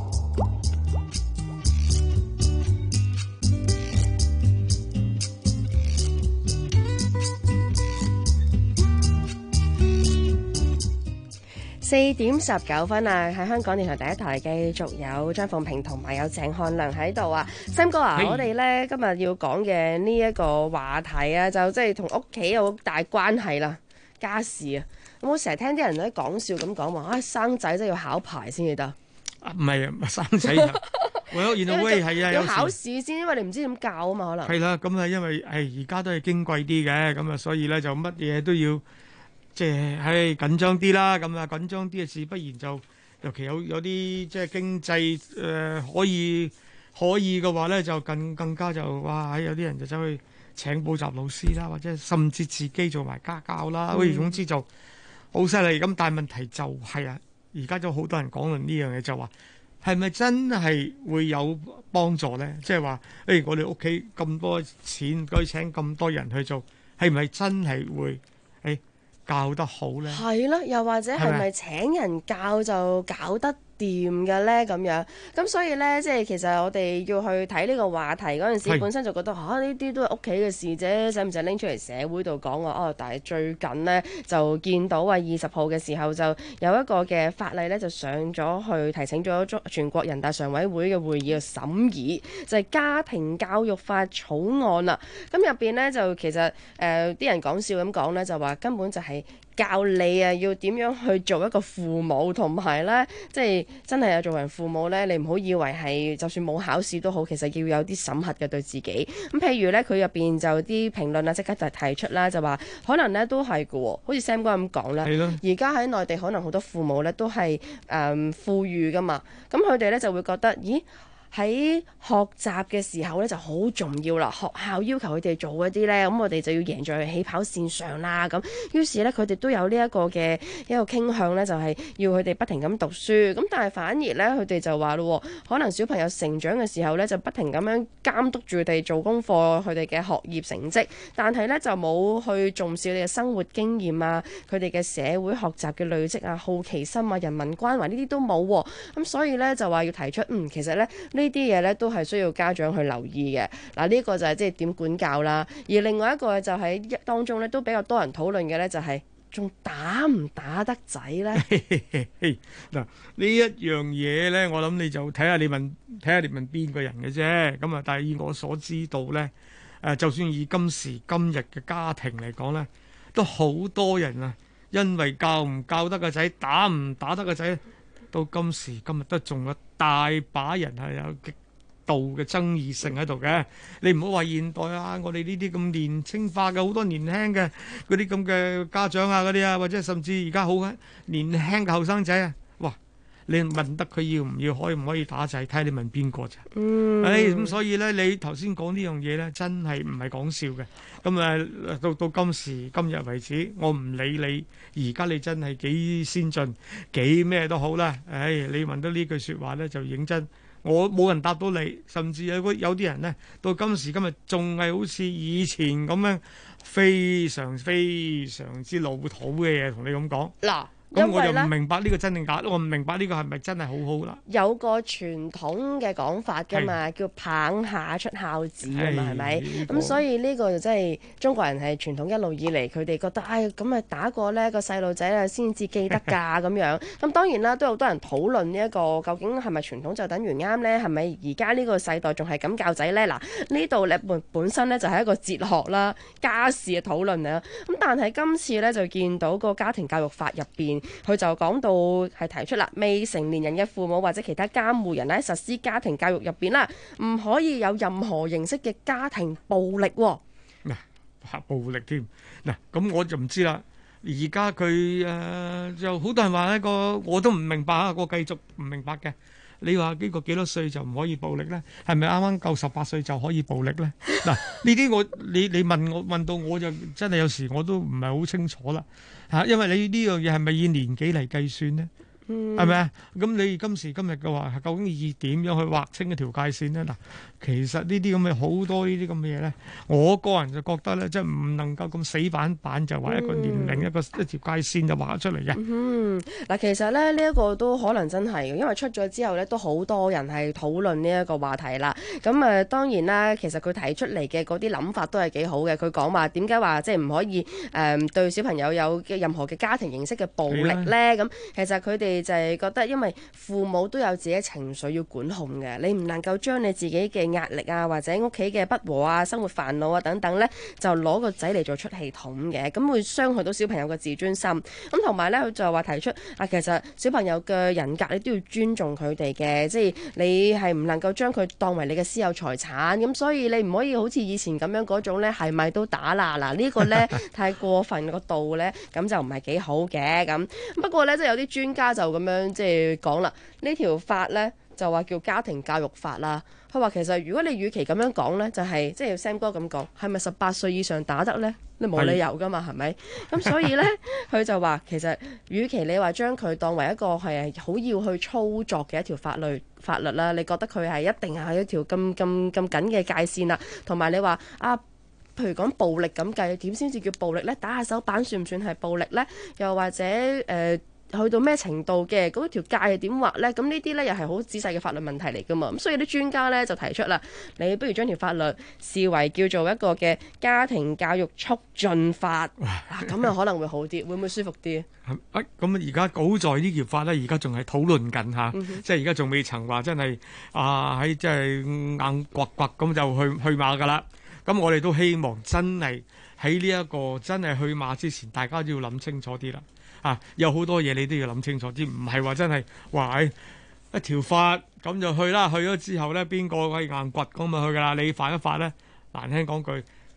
4點19分啊！喺香港電台第一台繼續有張鳳平同埋有鄭漢良喺度啊，Sam 哥啊，我哋咧今日要講嘅呢一個話題啊，就即係同屋企有好大關係啦，家事啊。我成日聽啲人咧講笑咁講話，生仔真係要考牌先至得。 唔係啊，生仔啊，喂，係啊， 要考試先，因為你唔知點教啊嘛，可能係啦。咁啊，因為而家都係矜貴啲嘅，咁啊，所以咧就乜嘢都要。即係緊張啲啦，咁啊緊張啲嘅事，不然就尤其有啲即係經濟可以嘅話咧，就更加就哇！有啲人就走去請補習老師啦，或者甚至自己做埋家教啦。總之就好犀利。咁但係問題就係啊，而家就好多人講論呢樣嘢，就話係咪真係會有幫助咧？即係話我哋屋企咁多錢，可以請咁多人去做，係咪真係會教得好咧？係啦， 又或者係咪請人教就搞得掂嘅咧？咁樣咁所以咧，即係其實我哋要去睇呢個話題嗰陣時，本身就覺得呢啲都係屋企嘅事啫，使唔使拎出嚟社會度講啊？但係最近呢，就見到話20號嘅時候就有一個嘅法例咧，就上咗去提請咗全國人大常委會嘅會議嘅審議，就係家庭教育法草案啦。咁入邊咧就其實啲人講笑咁講咧，就話根本就係教你啊，要點樣去做一個父母，同埋咧，即係真係做人父母咧，你唔好以為係就算冇考試都好，其實要有啲審核嘅對自己。咁譬如咧，佢入邊就啲評論啊，即刻就提出啦，就話可能咧都係嘅，好似 Sam 哥咁講啦。而家喺內地可能好多父母咧都係富裕噶嘛，咁佢哋咧就會覺得，咦？ 喺學習嘅時候咧就好重要啦。學校要求佢哋做嗰啲咧，咁我哋就要贏在起跑線上啦。咁於是咧佢哋都有呢一個傾向咧，就係要佢哋不停咁讀書。咁但係反而咧佢哋就話咯，可能小朋友成長嘅時候咧就不停咁樣監督住佢哋做功課，佢哋嘅學業成績，但係咧就冇去重視佢哋嘅生活經驗啊，佢哋嘅社會學習嘅累積啊、好奇心啊、人民關懷呢啲都冇喎。咁所以咧就話要提出，其實咧呢啲嘢咧都係需要家長去留意嘅。嗱，呢個就係即係點管教啦。而另外一個就喺當中咧都比較多人討論嘅咧，就係仲打唔打得仔咧？ 嗱，呢一樣嘢咧，我諗你就睇下你問邊個人嘅啫。咁啊，但係以我所知道咧，就算以今時今日嘅家庭嚟講咧，都好多人啊，因為教唔教得個仔，打唔打得個仔，到今時今日都仲有大把人係有極度嘅爭議性喺度嘅。你唔好話現代啊，我哋呢啲咁年輕化嘅好多年輕嘅嗰啲咁嘅家長啊嗰啲啊，或者甚至而家好年輕嘅後生仔啊，哇！你問得佢要唔要可唔可以打仔，睇下你問邊個咋？咁所以咧，你頭先講呢樣嘢咧，真係唔係講笑嘅。咁到今時今日為止，我唔理你而家你真係幾先進幾咩都好啦。你問到呢句説話咧，就認真。我冇人答到你，甚至有啲人呢，到今時今日仲係好似以前咁樣非常非常之老土嘅嘢同你咁講。嗱，咁我就唔明白呢個真定假，我唔明白呢個係咪真係好好啦？ 有個傳統嘅講法㗎嘛，叫棒下出孝子啊嘛，係咪？咁所以呢個就真係中國人係傳統一路以嚟，佢哋覺得咁啊打過呢個細路仔啊先至記得㗎咁樣。咁當然啦，都有好多人討論呢一個究竟係咪傳統就等於啱呢？係咪而家呢個世代仲係咁教仔呢？嗱，呢度咧本身咧就係一個哲學啦、家事嘅討論啊。咁但係今次咧就見到個家庭教育法入邊。佢就講到係提出啦，未成年人嘅父母或者其他監護人喺實施家庭教育入邊啦，唔可以有任何形式嘅家庭暴力喎。 暴力添嗱，咁我就唔知啦。而家佢就好多人話一個，我都唔明白啊，我繼續唔明白嘅。你話呢個幾多歲就唔可以暴力咧？係咪啱啱夠18歲就可以暴力咧？嗱，呢啲你問到我就真係有時我都唔係好清楚啦嚇，因為你呢樣嘢係咪以年紀嚟計算咧？係咪啊？咁你今時今日嘅話，究竟以點樣去劃清一條界線咧？嗱，其實呢啲咁嘅好多呢啲咁嘅嘢咧，我個人就覺得咧，即係唔能夠咁死板就話一個年齡一條界線就畫出嚟嘅。 嗱，其實咧呢一個都可能真係，因為出咗之後咧，都好多人係討論呢一個話題啦。咁當然啦，其實佢提出嚟嘅嗰啲諗法都係幾好嘅。佢講話點解話即係唔可以對小朋友有任何嘅家庭形式嘅暴力咧？咁其實佢哋就係覺得，因為父母都有自己情緒要管控嘅，你唔能夠將你自己嘅壓力啊，或者屋企嘅不和啊、生活煩惱啊等等呢，就攞個仔嚟做出氣筒嘅，咁會傷害到小朋友嘅自尊心。咁同埋呢，佢就話提出其實小朋友嘅人格你都要尊重佢哋嘅，即係你係唔能夠將佢當為你嘅私有財產，咁所以你唔可以好似以前咁樣嗰種呢，係咪都打啦？嗱，呢個呢，太過分個度呢，咁就唔係幾好嘅。咁不過呢，即係有啲專家就咁樣即係講啦，呢條法呢，就話叫家庭教育法啦。佢話其實如果你與其咁樣講呢，就係即係 Sam 哥咁講，係咪18歲以上打得呢？你冇理由噶嘛，係咪？咁所以呢，佢就話其實與其你話將佢當為一個係好要去操作嘅一條法律啦，你覺得佢係一定係一條咁緊嘅界線啦，同埋你話譬如講暴力咁計，點先至叫暴力呢？打下手板算唔算係暴力呢？又或者去到咩程度嘅嗰條界係點劃呢？咁呢啲呢又係好仔細嘅法律問題嚟㗎嘛。咁所以啲專家呢就提出啦，你不如將條法律視為叫做一個嘅家庭教育促進法，咁啊可能會好啲，會唔會舒服啲？ 咁而家好在呢條法呢，而家仲係討論緊嚇，即係而家仲未曾話真係喺即係硬刮刮咁就去馬㗎啦。咁我哋都希望真係喺呢一個真係去馬之前，大家都要諗清楚啲啦。有好多嘢你都要諗清楚啲，唔係話真係話一條法咁就去啦，去咗之後咧邊個可以硬掘咁就去㗎啦？你犯一法咧，難聽講句，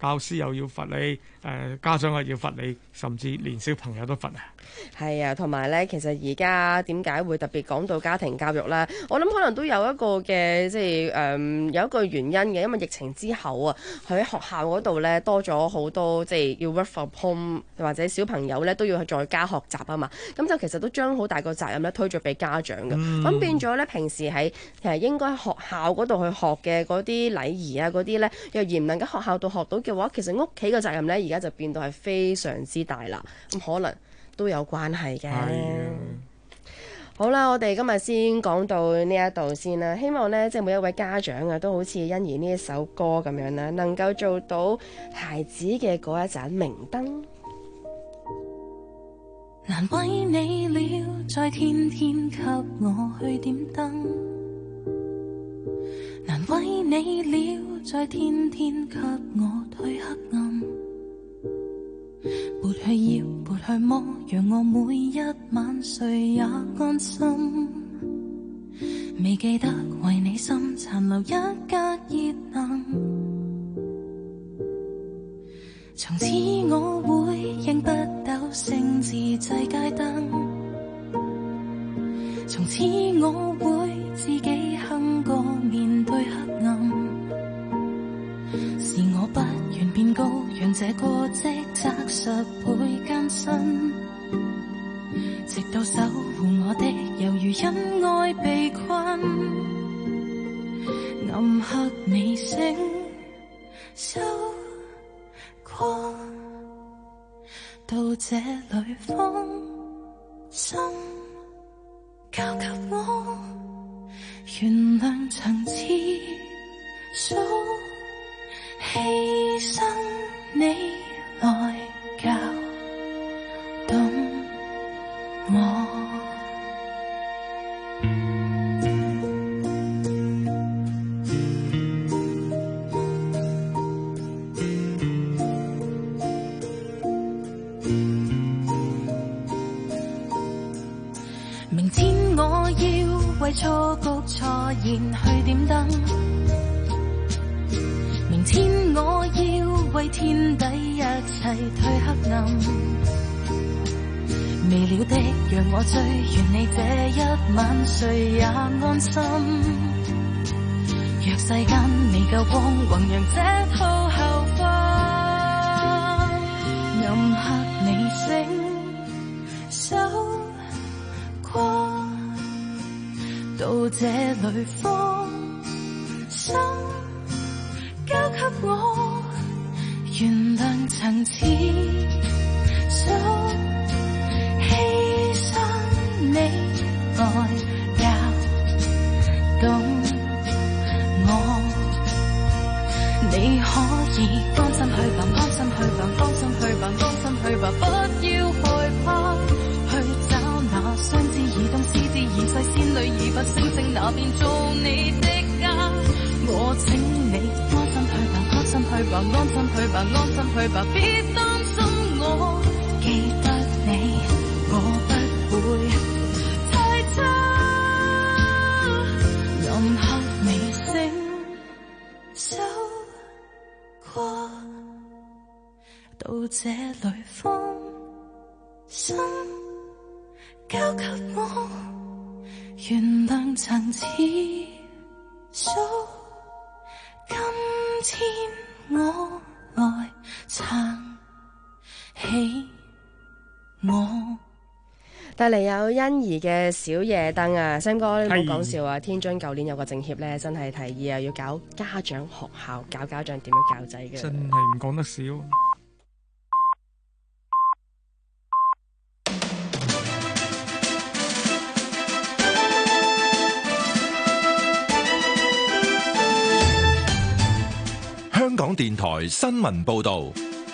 教師又要罰你，家長又要罰你，甚至連小朋友都罰啊！ 係啊，同埋咧，其實而家點解會特別講到家庭教育咧？我諗可能都有一個嘅即係有一個原因嘅，因為疫情之後啊，佢喺學校嗰度咧多咗好多即係要 work from home，或者小朋友咧都要去在家學習啊嘛。咁就其實都將好大個責任咧推咗俾家長嘅。咁變咗咧，平時喺其實應該學校嗰度去學嘅嗰啲禮儀啊嗰啲咧，若然唔能夠學校度學到嘅話，其實屋企嘅責任咧而家就變到係非常之大啦。咁可能都有關係嘅。好啦，我哋今日先講到呢一度先啦。希望呢，即係每一位家長啊，都好似欣宜呢一首歌咁樣啦，能夠做到孩子嘅嗰一盞明燈。 難為你了，再天天給我去點燈。難為你了，再天天給我退黑暗。撥去搖，撥去摸，讓我每一晚睡也安心。未記得為你心殘留一格熱能。從此我會應不抖聲自制街燈。從此我會自己哼歌面對黑暗。是我不願變高，讓這個職責10倍艱辛，直到守護我的猶如因愛被困。暗黑你聲收過，到這裏放心交給我，原諒層次數犧牲你來教懂我。明天我要為錯局錯言去點燈。明天我要為天底一切退黑暗。未了的讓我追，願你這一晚睡也安心。若世間未夠光，弘揚這套後婚。暗黑你聲收過，到這裏放心交給我，原諒層次數犧牲你來教懂我。你可以安心去吧，安心去吧，放心去吧，安心去吧，不要害怕去找那雙子移動，獅子移世，仙女移拔，星星那邊做你的家。我請你安心去吧，安心去吧，安心去吧，安心去吧，別擔心我，記得你，我不會太差。暗黑微聲收過，到這裏放心交給我，原諒層次數。今天我來撐起我。 帶嚟有欣宜嘅小夜燈啊，Sam哥你唔好講笑啊！天津舊年有個政協咧，真係提議啊，要搞家長學校，教家長點樣教仔嘅。 真係唔講得少。 香港電台新聞報道，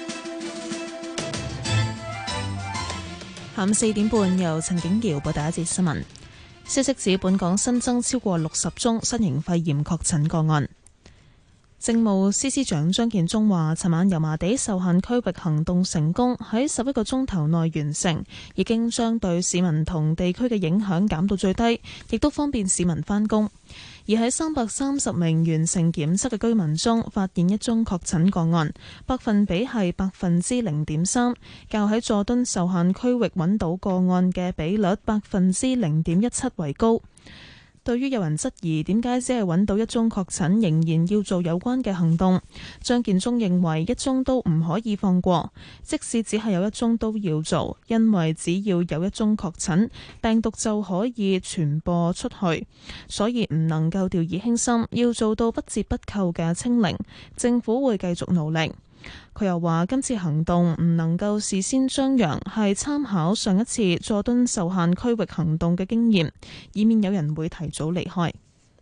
下午4點半由陳景瑤報第一節新聞。消息指本港新增超過60宗新型肺炎確診個案。政務司司長張建宗話，尋晚油麻地受限區域行動成功，喺11個鐘頭內完成，已經將對市民同地區嘅影響減到最低，亦都方便市民返工。 而喺330名完成檢測嘅居民中，發現一宗確診個案，百分比係0.3%，較喺佐敦受限區域揾到個案嘅比率0.17%為高。對於有人質疑點解只係揾到一宗確診，仍然要做有關嘅行動，張建宗認為一宗都唔可以放過，即使只係有一宗都要做，因為只要有一宗確診，病毒就可以傳播出去，所以唔能夠掉以輕心，要做到不折不扣嘅清零。政府會繼續努力。佢又話今次行動唔能夠事先張揚，係參考上一次佐敦受限區域行動嘅經驗，以免有人會提早離開。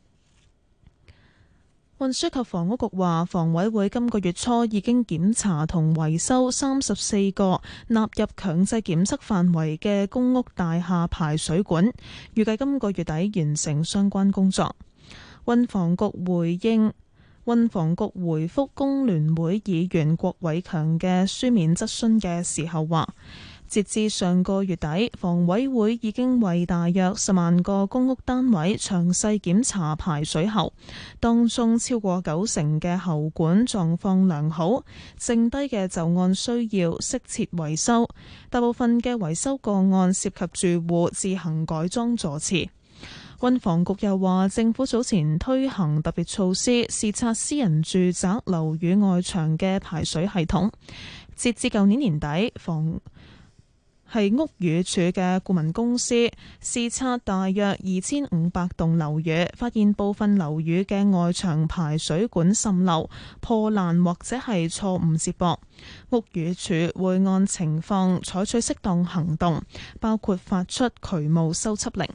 運輸及房屋局話，房委會今個月初已經檢查同維修34個納入強制檢測範圍嘅公屋大廈排水管，預計今個月底完成相關工作。運房局回覆工聯會議員郭偉強嘅書面質詢嘅時候話，截至上個月底，房委會已經為大約10萬個公屋單位詳細檢查排水喉，當中超過90%嘅喉管狀況良好，剩低嘅就按需要適切維修。大部分嘅維修個案涉及住戶自行改裝座廁。運房局又話，政府早前推行特別措施，視察私人住宅樓宇外牆嘅排水系統。截至舊年年底，屋宇署嘅顧問公司視察大約2500棟樓宇，發現部分樓宇嘅外牆排水管滲漏、破爛或者係錯誤接駁。屋宇署會按情況採取適當行動，包括發出渠務修葺令。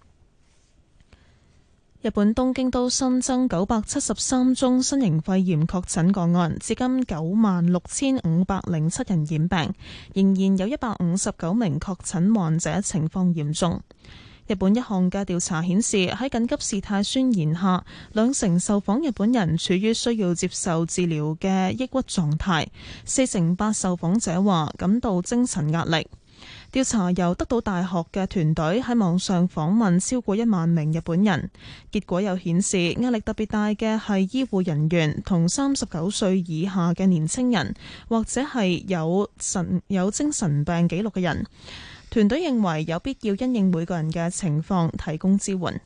日本東京都新增973宗新型肺炎確診個案，至今96,507人染病，仍然有159名確診患者情況嚴重。日本一項嘅調查顯示，喺緊急事態宣言下，2成受訪日本人處於需要接受治療嘅抑鬱狀態，4成8受訪者話感到精神壓力。調查由德島大學嘅團隊喺網上訪問超過1萬名日本人，結果又顯示壓力特別大嘅係醫護人員同39歲以下嘅年輕人，或者係有精神病記錄嘅人。團隊認為有必要因應每個人嘅情況提供支援。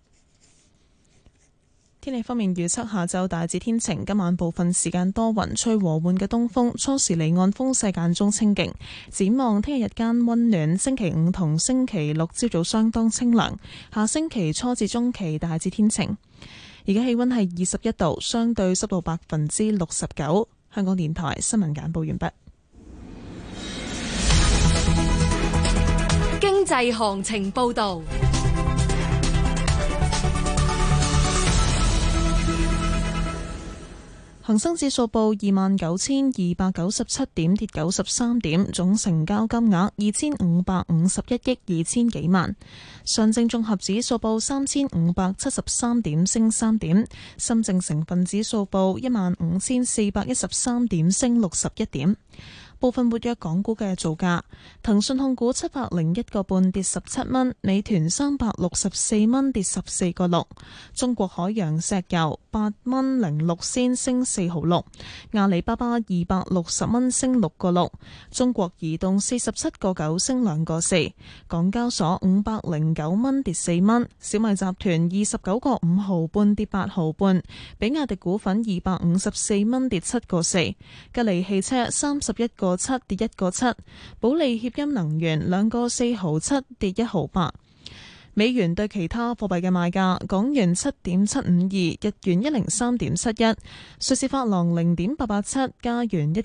天氣方面預測，下晝大致天晴，今晚部分時間多雲，吹和緩嘅東風，初時離岸風勢間中清勁。展望聽日日間溫暖，星期5同星期6朝早相當清涼，下星期初至中期大致天晴。而家氣溫係21度，相對濕度69%。香港電台新聞簡報完畢。 經濟行情報道。 恒生指數報29,297點，跌93點，總成交金額2,551億2千幾萬。上證綜合指數報3,573點，升3點。深證成分指數報15,413點，升61點。部分活躍港股嘅造價：騰訊控股701個半跌17蚊，美團364蚊跌14個6，中國海洋石油8蚊06仙升4毫6，阿里巴巴260蚊升6個6，中國移動47個9升2個4，港交所509蚊跌4蚊，小米集團29個5毫半跌8毫半，比亞迪股份254蚊跌7個4，吉利汽車31個7跌1個7，保利協鑫能源2個4毫7跌1毫8。美元對其他貨幣嘅賣價：港元7.752，日元103.71，瑞士法郎0.887，加元1